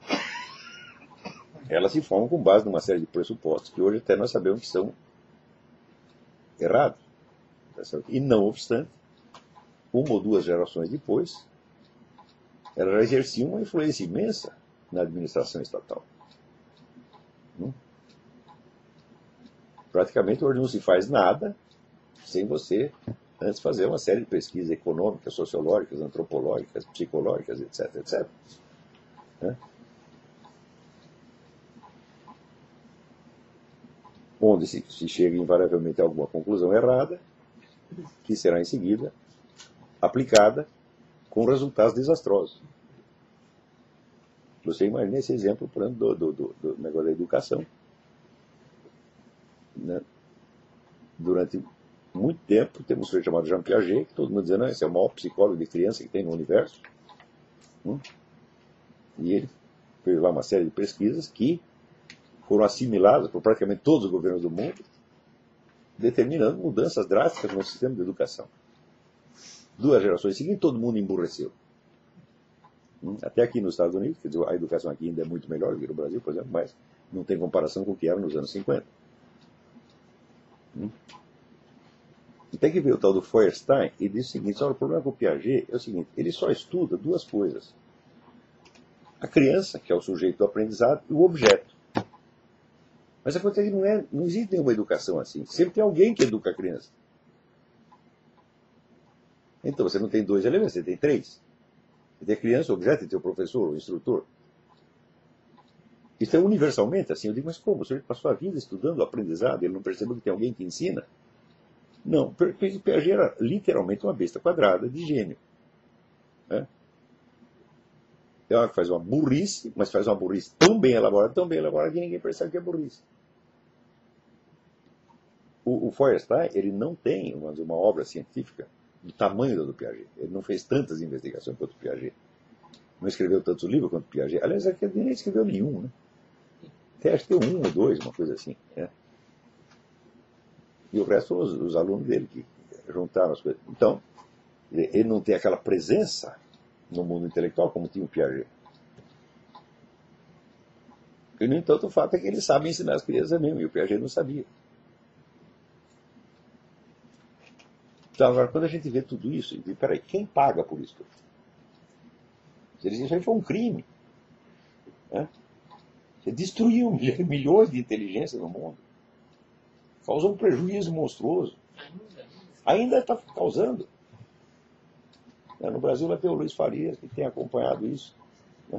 elas se formam com base numa série de pressupostos que hoje até nós sabemos que são errados. E não obstante, uma ou duas gerações depois, elas já exerciam uma influência imensa na administração estatal. Praticamente hoje não se faz nada sem você antes fazer uma série de pesquisas econômicas, sociológicas, antropológicas, psicológicas, etc, etc. Né? Onde se chega invariavelmente a alguma conclusão errada, que será em seguida aplicada com resultados desastrosos. Você imagina esse exemplo, por exemplo, do negócio da educação. Né? Durante muito tempo, temos um sujeito chamado Jean Piaget, que todo mundo dizendo, esse é o maior psicólogo de criança que tem no universo. E ele fez lá uma série de pesquisas que foram assimiladas por praticamente todos os governos do mundo, determinando mudanças drásticas no sistema de educação. 2 gerações seguintes, todo mundo emburreceu. Até aqui nos Estados Unidos, quer dizer, a educação aqui ainda é muito melhor do que no Brasil, por exemplo, mas não tem comparação com o que era nos anos 50. E tem que ver o tal do Feuerstein, e diz o seguinte, olha, o problema com o Piaget é o seguinte, ele só estuda 2 coisas. A criança, que é o sujeito do aprendizado, e o objeto. Mas acontece que não existe nenhuma educação assim. Sempre tem alguém que educa a criança. Então você não tem 2 elementos, você tem 3. Você tem a criança, o objeto, e tem o professor, o instrutor. Isso é universalmente assim. Eu digo, mas como? O sujeito passou a vida estudando o aprendizado, ele não percebeu que tem alguém que ensina? Não, Piaget era literalmente uma besta quadrada de gênio. Né? É uma que faz uma burrice, mas faz uma burrice tão bem elaborada que ninguém percebe que é burrice. O Feuerstein, ele não tem uma obra científica do tamanho da do Piaget. Ele não fez tantas investigações quanto o Piaget. Não escreveu tantos livros quanto o Piaget. Aliás, ele nem escreveu nenhum, né? Até acho que tem um ou dois, uma coisa assim. Né? E o resto são os alunos dele que juntaram as coisas. Então, ele não tem aquela presença no mundo intelectual como tinha o Piaget. E, no entanto, o fato é que ele sabe ensinar as crianças mesmo, e o Piaget não sabia. Então, agora, quando a gente vê tudo isso, peraí, quem paga por isso? Isso aí foi um crime. Né? Você destruiu milhões de inteligências no mundo. Causou um prejuízo monstruoso. Ainda está causando. No Brasil vai ter o Luiz Farias, que tem acompanhado isso. Né?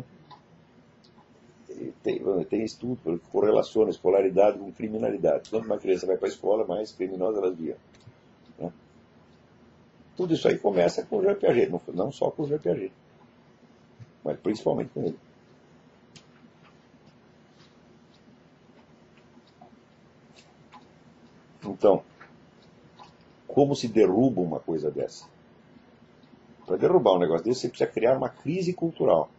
Tem estudo que correlaciona escolaridade com criminalidade. Quando uma criança vai para a escola, mais criminosa ela vira. Né? Tudo isso aí começa com o Jean Piaget, não só com o Jean Piaget, mas principalmente com ele. Então, como se derruba uma coisa dessa? Para derrubar um negócio desse, você precisa criar uma crise cultural.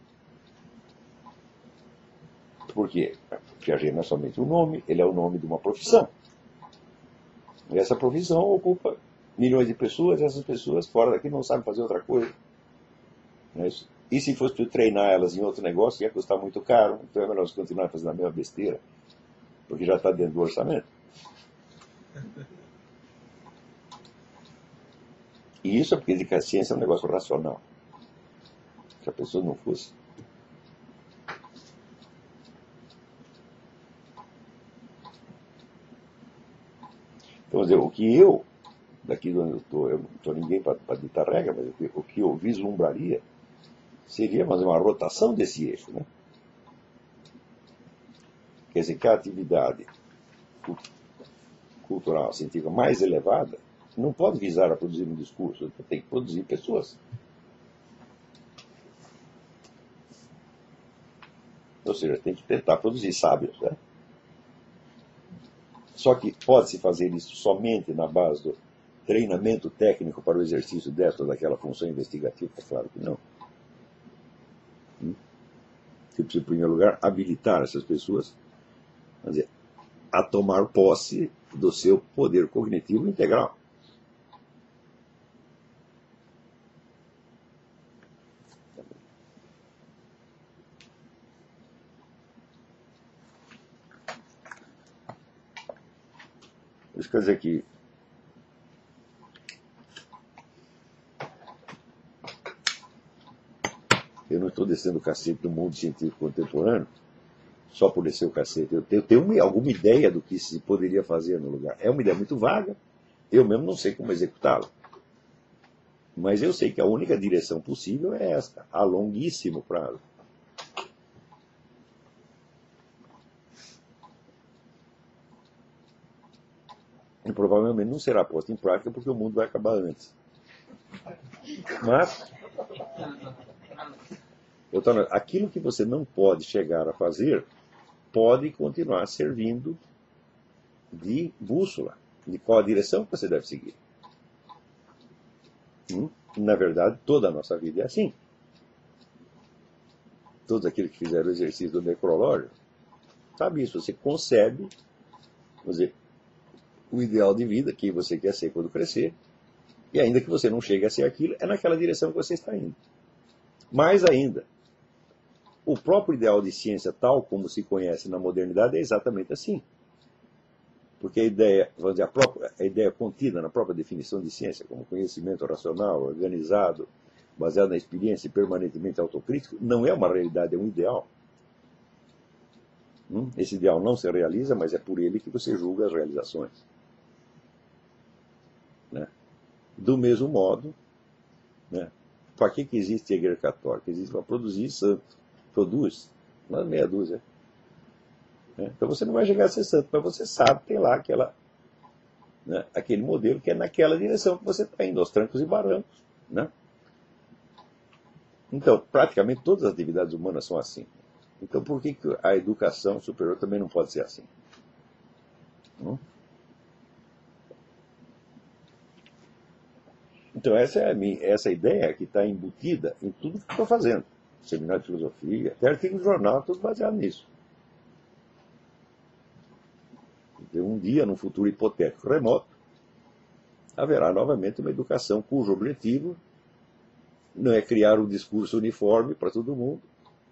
Por quê? Piaget não é somente um nome, ele é o nome de uma profissão. E essa profissão ocupa milhões de pessoas, e essas pessoas fora daqui não sabem fazer outra coisa. Não é isso? E se fosse treinar elas em outro negócio, ia custar muito caro, então é melhor você continuar fazendo a mesma besteira, porque já está dentro do orçamento. E isso é porque a ciência é um negócio racional. Se a pessoa não fosse. Então, dizer, o que eu, daqui de onde eu estou, eu não sou ninguém para ditar regra, mas o que eu vislumbraria seria fazer uma rotação desse eixo. Né? Quer dizer, que a atividade cultural, científica mais elevada não pode visar a produzir um discurso, tem que produzir pessoas. Ou seja, tem que tentar produzir sábios. Né? Só que pode-se fazer isso somente na base do treinamento técnico para o exercício dessa ou daquela função investigativa? É claro que não. Você precisa, em primeiro lugar, habilitar essas pessoas, quer dizer, a tomar posse do seu poder cognitivo integral. Isso quer dizer que eu não estou descendo o cacete do mundo científico contemporâneo só por descer o cacete. Eu tenho alguma ideia do que se poderia fazer no lugar. É uma ideia muito vaga, eu mesmo não sei como executá-la. Mas eu sei que a única direção possível é esta, a longuíssimo prazo. E provavelmente não será posta em prática porque o mundo vai acabar antes. Mas aquilo que você não pode chegar a fazer pode continuar servindo de bússola, de qual a direção que você deve seguir. Na verdade, toda a nossa vida é assim. Todos aqueles que fizeram o exercício do necrológio, sabe isso, você concebe, vamos dizer, o ideal de vida que você quer ser quando crescer, e ainda que você não chegue a ser aquilo, é naquela direção que você está indo. Mais ainda, o próprio ideal de ciência, tal como se conhece na modernidade, é exatamente assim. Porque a ideia, vamos dizer, a ideia contida na própria definição de ciência, como conhecimento racional, organizado, baseado na experiência e permanentemente autocrítico, não é uma realidade, é um ideal. Esse ideal não se realiza, mas é por ele que você julga as realizações. Né? Do mesmo modo, né? Para que existe a Igreja Católica? Existe para produzir santo. Produz, mas meia dúzia. Então você não vai chegar a ser santo, mas você sabe que tem lá aquele modelo que é naquela direção que você está indo, aos trancos e barrancos. Né? Então, praticamente todas as atividades humanas são assim. Então, por que a educação superior também não pode ser assim? Então, essa ideia que está embutida em tudo que estou fazendo. Seminário de filosofia, até artigo de jornal, tudo baseado nisso. Então, um dia, num futuro hipotético remoto, haverá novamente uma educação cujo objetivo não é criar um discurso uniforme para todo mundo,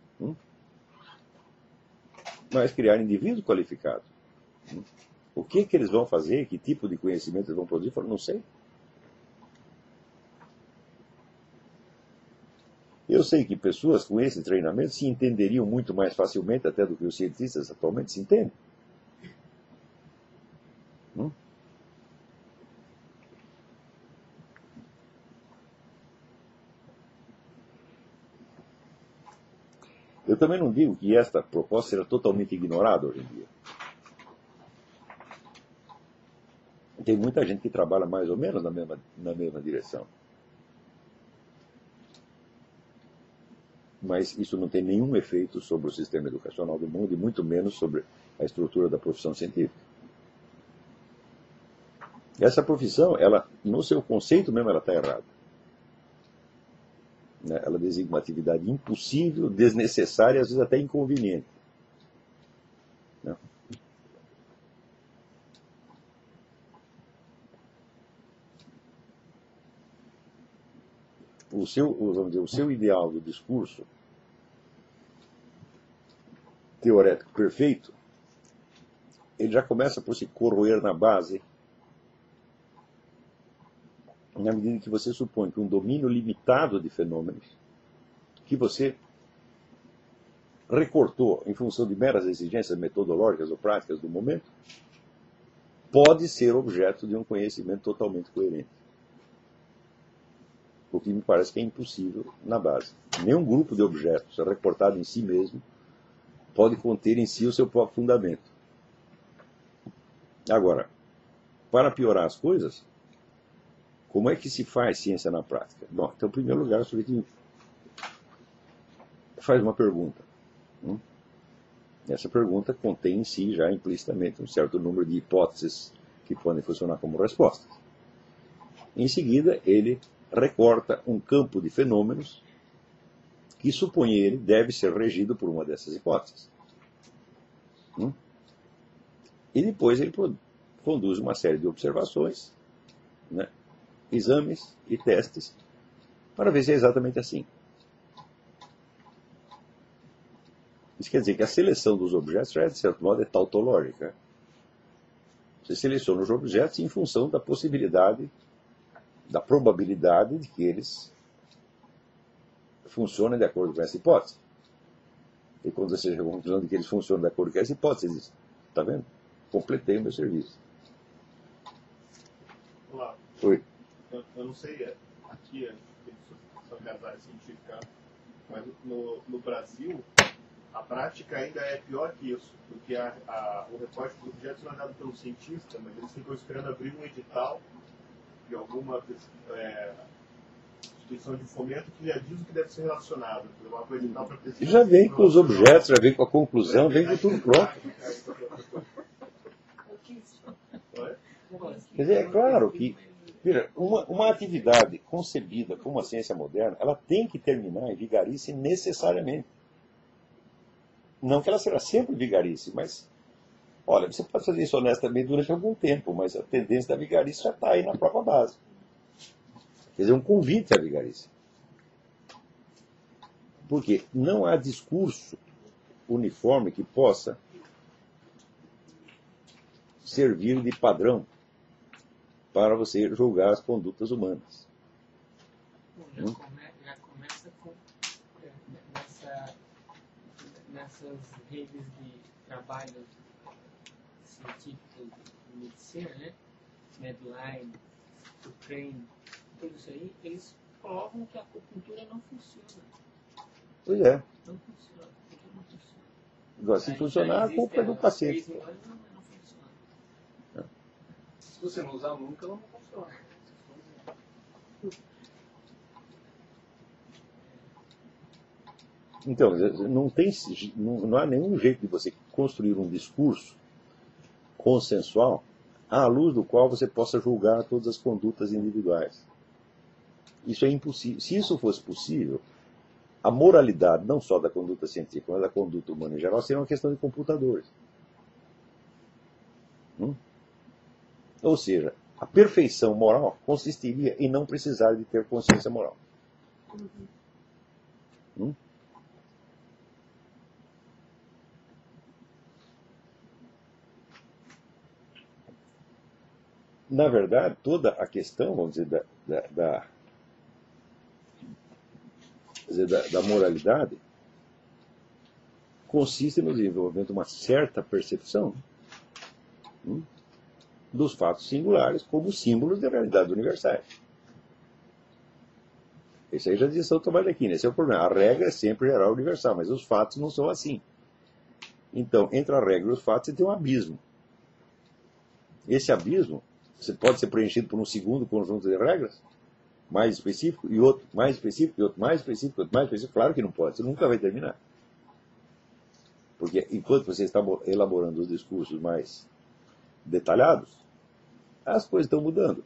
mas criar indivíduos qualificados. O que eles vão fazer, que tipo de conhecimento eles vão produzir, eu não sei. Eu sei que pessoas com esse treinamento se entenderiam muito mais facilmente até do que os cientistas atualmente se entendem. Eu também não digo que esta proposta será totalmente ignorada hoje em dia. Tem muita gente que trabalha mais ou menos na mesma direção. Mas isso não tem nenhum efeito sobre o sistema educacional do mundo e muito menos sobre a estrutura da profissão científica. Essa profissão, ela, no seu conceito mesmo, ela está errada. Ela designa uma atividade impossível, desnecessária e às vezes até inconveniente. O seu ideal do discurso teorético perfeito, ele já começa por se corroer na base, na medida que você supõe que um domínio limitado de fenômenos, que você recortou em função de meras exigências metodológicas ou práticas do momento, pode ser objeto de um conhecimento totalmente coerente. O que me parece que é impossível na base. Nenhum grupo de objetos reportado em si mesmo pode conter em si o seu próprio fundamento. Agora, para piorar as coisas, como é que se faz ciência na prática? Bom, então, em primeiro lugar, o sujeito faz uma pergunta. Essa pergunta contém em si já implicitamente um certo número de hipóteses que podem funcionar como respostas. Em seguida, ele recorta um campo de fenômenos que, supõe ele, deve ser regido por uma dessas hipóteses. E depois ele conduz uma série de observações, exames e testes, para ver se é exatamente assim. Isso quer dizer que a seleção dos objetos já, de certo modo, é tautológica. Você seleciona os objetos em função da possibilidade, da probabilidade de que eles funcionem de acordo com essa hipótese. E quando você chega à conclusão de que eles funcionam de acordo com essa hipótese, você diz, está vendo? Completei o meu serviço.
Olá.
Oi.
Eu não sei, aqui sobre as áreas científicas, mas no Brasil, a prática ainda é pior que isso, porque o recorte dos objetos não é dado pelo cientista, mas eles ficam esperando abrir um edital de alguma instituição de fomento que já diz o que deve ser relacionado. Uma coisa e tal para pesquisa.
Já vem com os objetos, já vem com a conclusão, vem com tudo pronto. Quer dizer, é claro que uma atividade concebida como a ciência moderna, ela tem que terminar em vigarice necessariamente. Não que ela será sempre vigarice, mas, olha, você pode fazer isso honestamente durante algum tempo, mas a tendência da vigarice já está aí na própria base. Quer dizer, um convite à vigarice. Porque não há discurso uniforme que possa servir de padrão para você julgar as condutas humanas.
Bom, já começa com nessas redes de trabalhos científicos de medicina, né? Medline, Cochrane, tudo isso aí, eles provam que a acupuntura não funciona.
Pois é.
Não funciona. Porque não funciona.
Agora, se funcionar, a culpa é do paciente.
Não funciona.
Se você não usar nunca, ela não funciona.
Então, não há nenhum jeito de você construir um discurso consensual à luz do qual você possa julgar todas as condutas individuais. Isso é impossível. Se isso fosse possível, a moralidade, não só da conduta científica, mas da conduta humana em geral, seria uma questão de computadores. Ou seja, a perfeição moral consistiria em não precisar de ter consciência moral. Na verdade, toda a questão, vamos dizer, da moralidade consiste no desenvolvimento de uma certa percepção dos fatos singulares como símbolos de realidades universais. Isso aí já dizia São Tomás de Aquino. Esse é o problema. A regra é sempre geral universal, mas os fatos não são assim. Então, entre a regra e os fatos, você tem um abismo. Esse abismo pode ser preenchido por um segundo conjunto de regras, mais específico, e outro mais específico, e outro mais específico, e outro mais específico. Claro que não pode, você nunca vai terminar. Porque enquanto você está elaborando os discursos mais detalhados, as coisas estão mudando.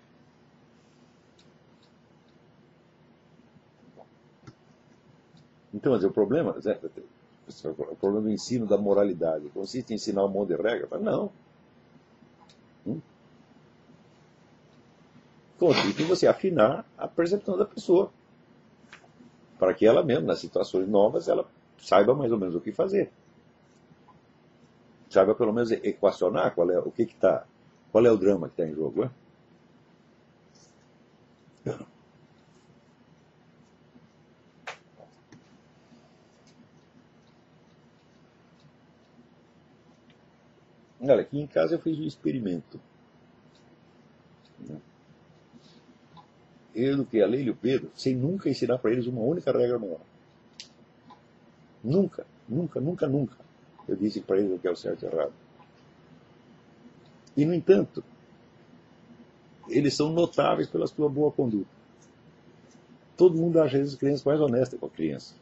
Então, mas o problema do ensino da moralidade consiste em ensinar um monte de regras? Não. Consiste em você afinar a percepção da pessoa, para que ela mesma, nas situações novas, ela saiba mais ou menos o que fazer. Saiba pelo menos equacionar qual é o drama que está em jogo. Olha, aqui em casa eu fiz um experimento. Eu eduquei a Leila e o Pedro sem nunca ensinar para eles uma única regra moral. Nunca, nunca, nunca, nunca. Eu disse para eles o que é o certo e o errado. E, no entanto, eles são notáveis pela sua boa conduta. Todo mundo acha as crianças mais honestas com a criança.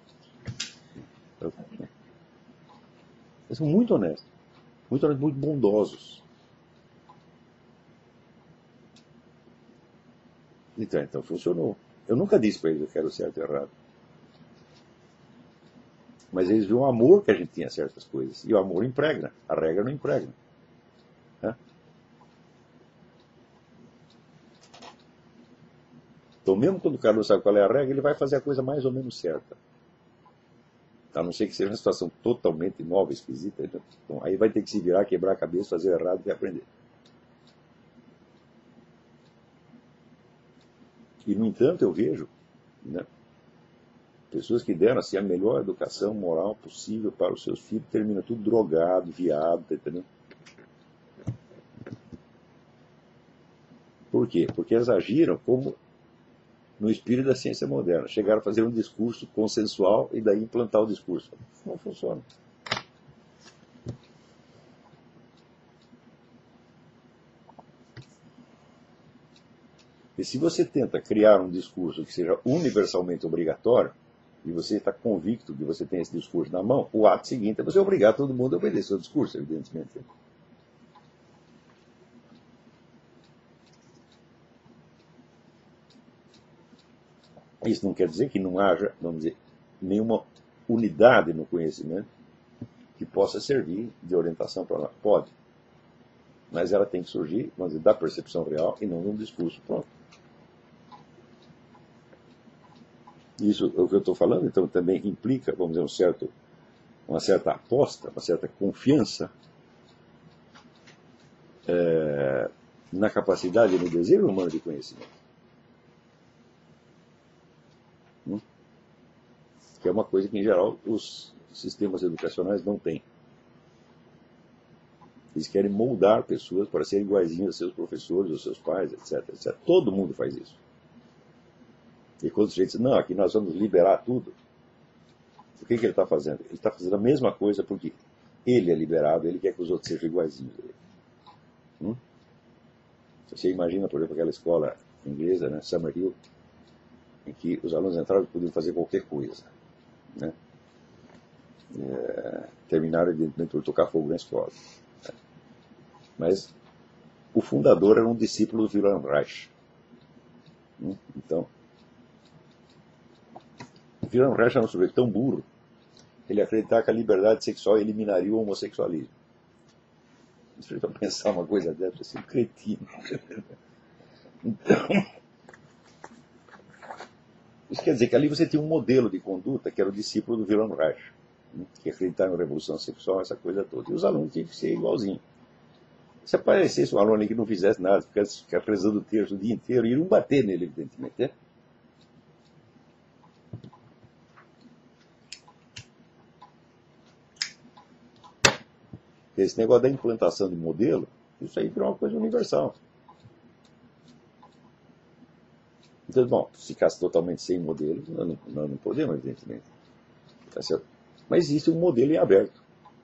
Eles são muito honestos, muito bondosos. Então funcionou. Eu nunca disse para eles que era o certo e o errado. Mas eles viam o amor que a gente tinha a certas coisas. E o amor impregna. A regra não impregna. Então, mesmo quando o cara não sabe qual é a regra, ele vai fazer a coisa mais ou menos certa. A não ser que seja uma situação totalmente nova, esquisita. Então, aí vai ter que se virar, quebrar a cabeça, fazer o errado e aprender. E, no entanto, eu vejo pessoas que deram assim, a melhor educação moral possível para os seus filhos, termina tudo drogado, viado, tá entendendo? Por quê? Porque eles agiram como no espírito da ciência moderna. Chegaram a fazer um discurso consensual e daí implantar o discurso. Não funciona. E se você tenta criar um discurso que seja universalmente obrigatório, e você está convicto de você ter esse discurso na mão, o ato seguinte é você obrigar todo mundo a obedecer o discurso, evidentemente. Isso não quer dizer que não haja, vamos dizer, nenhuma unidade no conhecimento que possa servir de orientação para nós. Pode. Mas ela tem que surgir, vamos dizer, da percepção real e não de um discurso pronto. Isso, o que eu estou falando, então, também implica, vamos dizer, uma certa aposta, uma certa confiança na capacidade e no desejo humano de conhecimento. Que é uma coisa que, em geral, os sistemas educacionais não têm. Eles querem moldar pessoas para serem iguaizinhos aos seus professores, aos seus pais, etc, etc. Todo mundo faz isso. E quando o sujeito diz, não, aqui nós vamos liberar tudo, o que ele está fazendo? Ele está fazendo a mesma coisa porque ele é liberado, ele quer que os outros sejam iguaizinhos a ele. Você imagina, por exemplo, aquela escola inglesa, né, Summerhill, em que os alunos entravam e podiam fazer qualquer coisa. Né? terminaram, evidentemente, por tocar fogo na escola. Mas o fundador era um discípulo do Wilhelm Reich. Então, o Wilhelm Reich era um sujeito tão burro, ele acreditava que a liberdade sexual eliminaria o homossexualismo. Você vai pensar uma coisa dessa, assim, um cretino. Então, isso quer dizer que ali você tinha um modelo de conduta que era o discípulo do Wilhelm Reich, que acreditava em revolução sexual, essa coisa toda. E os alunos tinham que ser igualzinhos. Se aparecesse um aluno que não fizesse nada, ficasse rezando o texto o dia inteiro, iriam bater nele, evidentemente. Né? Esse negócio da implantação de modelo, isso aí virou uma coisa universal. Então, bom, se ficasse totalmente sem modelo, nós não podemos, evidentemente. Tá certo? Mas existe um modelo em aberto.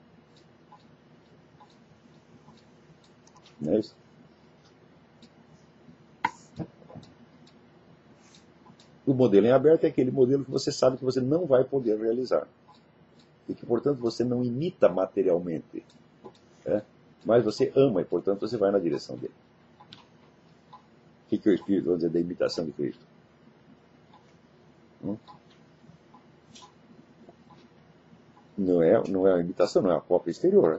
Não é isso? O modelo em aberto é aquele modelo que você sabe que você não vai poder realizar. E que, portanto, você não imita materialmente. Mas você ama e, portanto, você vai na direção dele. O que é o Espírito, vamos dizer, da imitação de Cristo? Não é uma imitação, não é uma cópia exterior.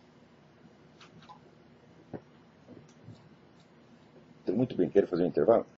Então, muito bem, quero fazer um intervalo?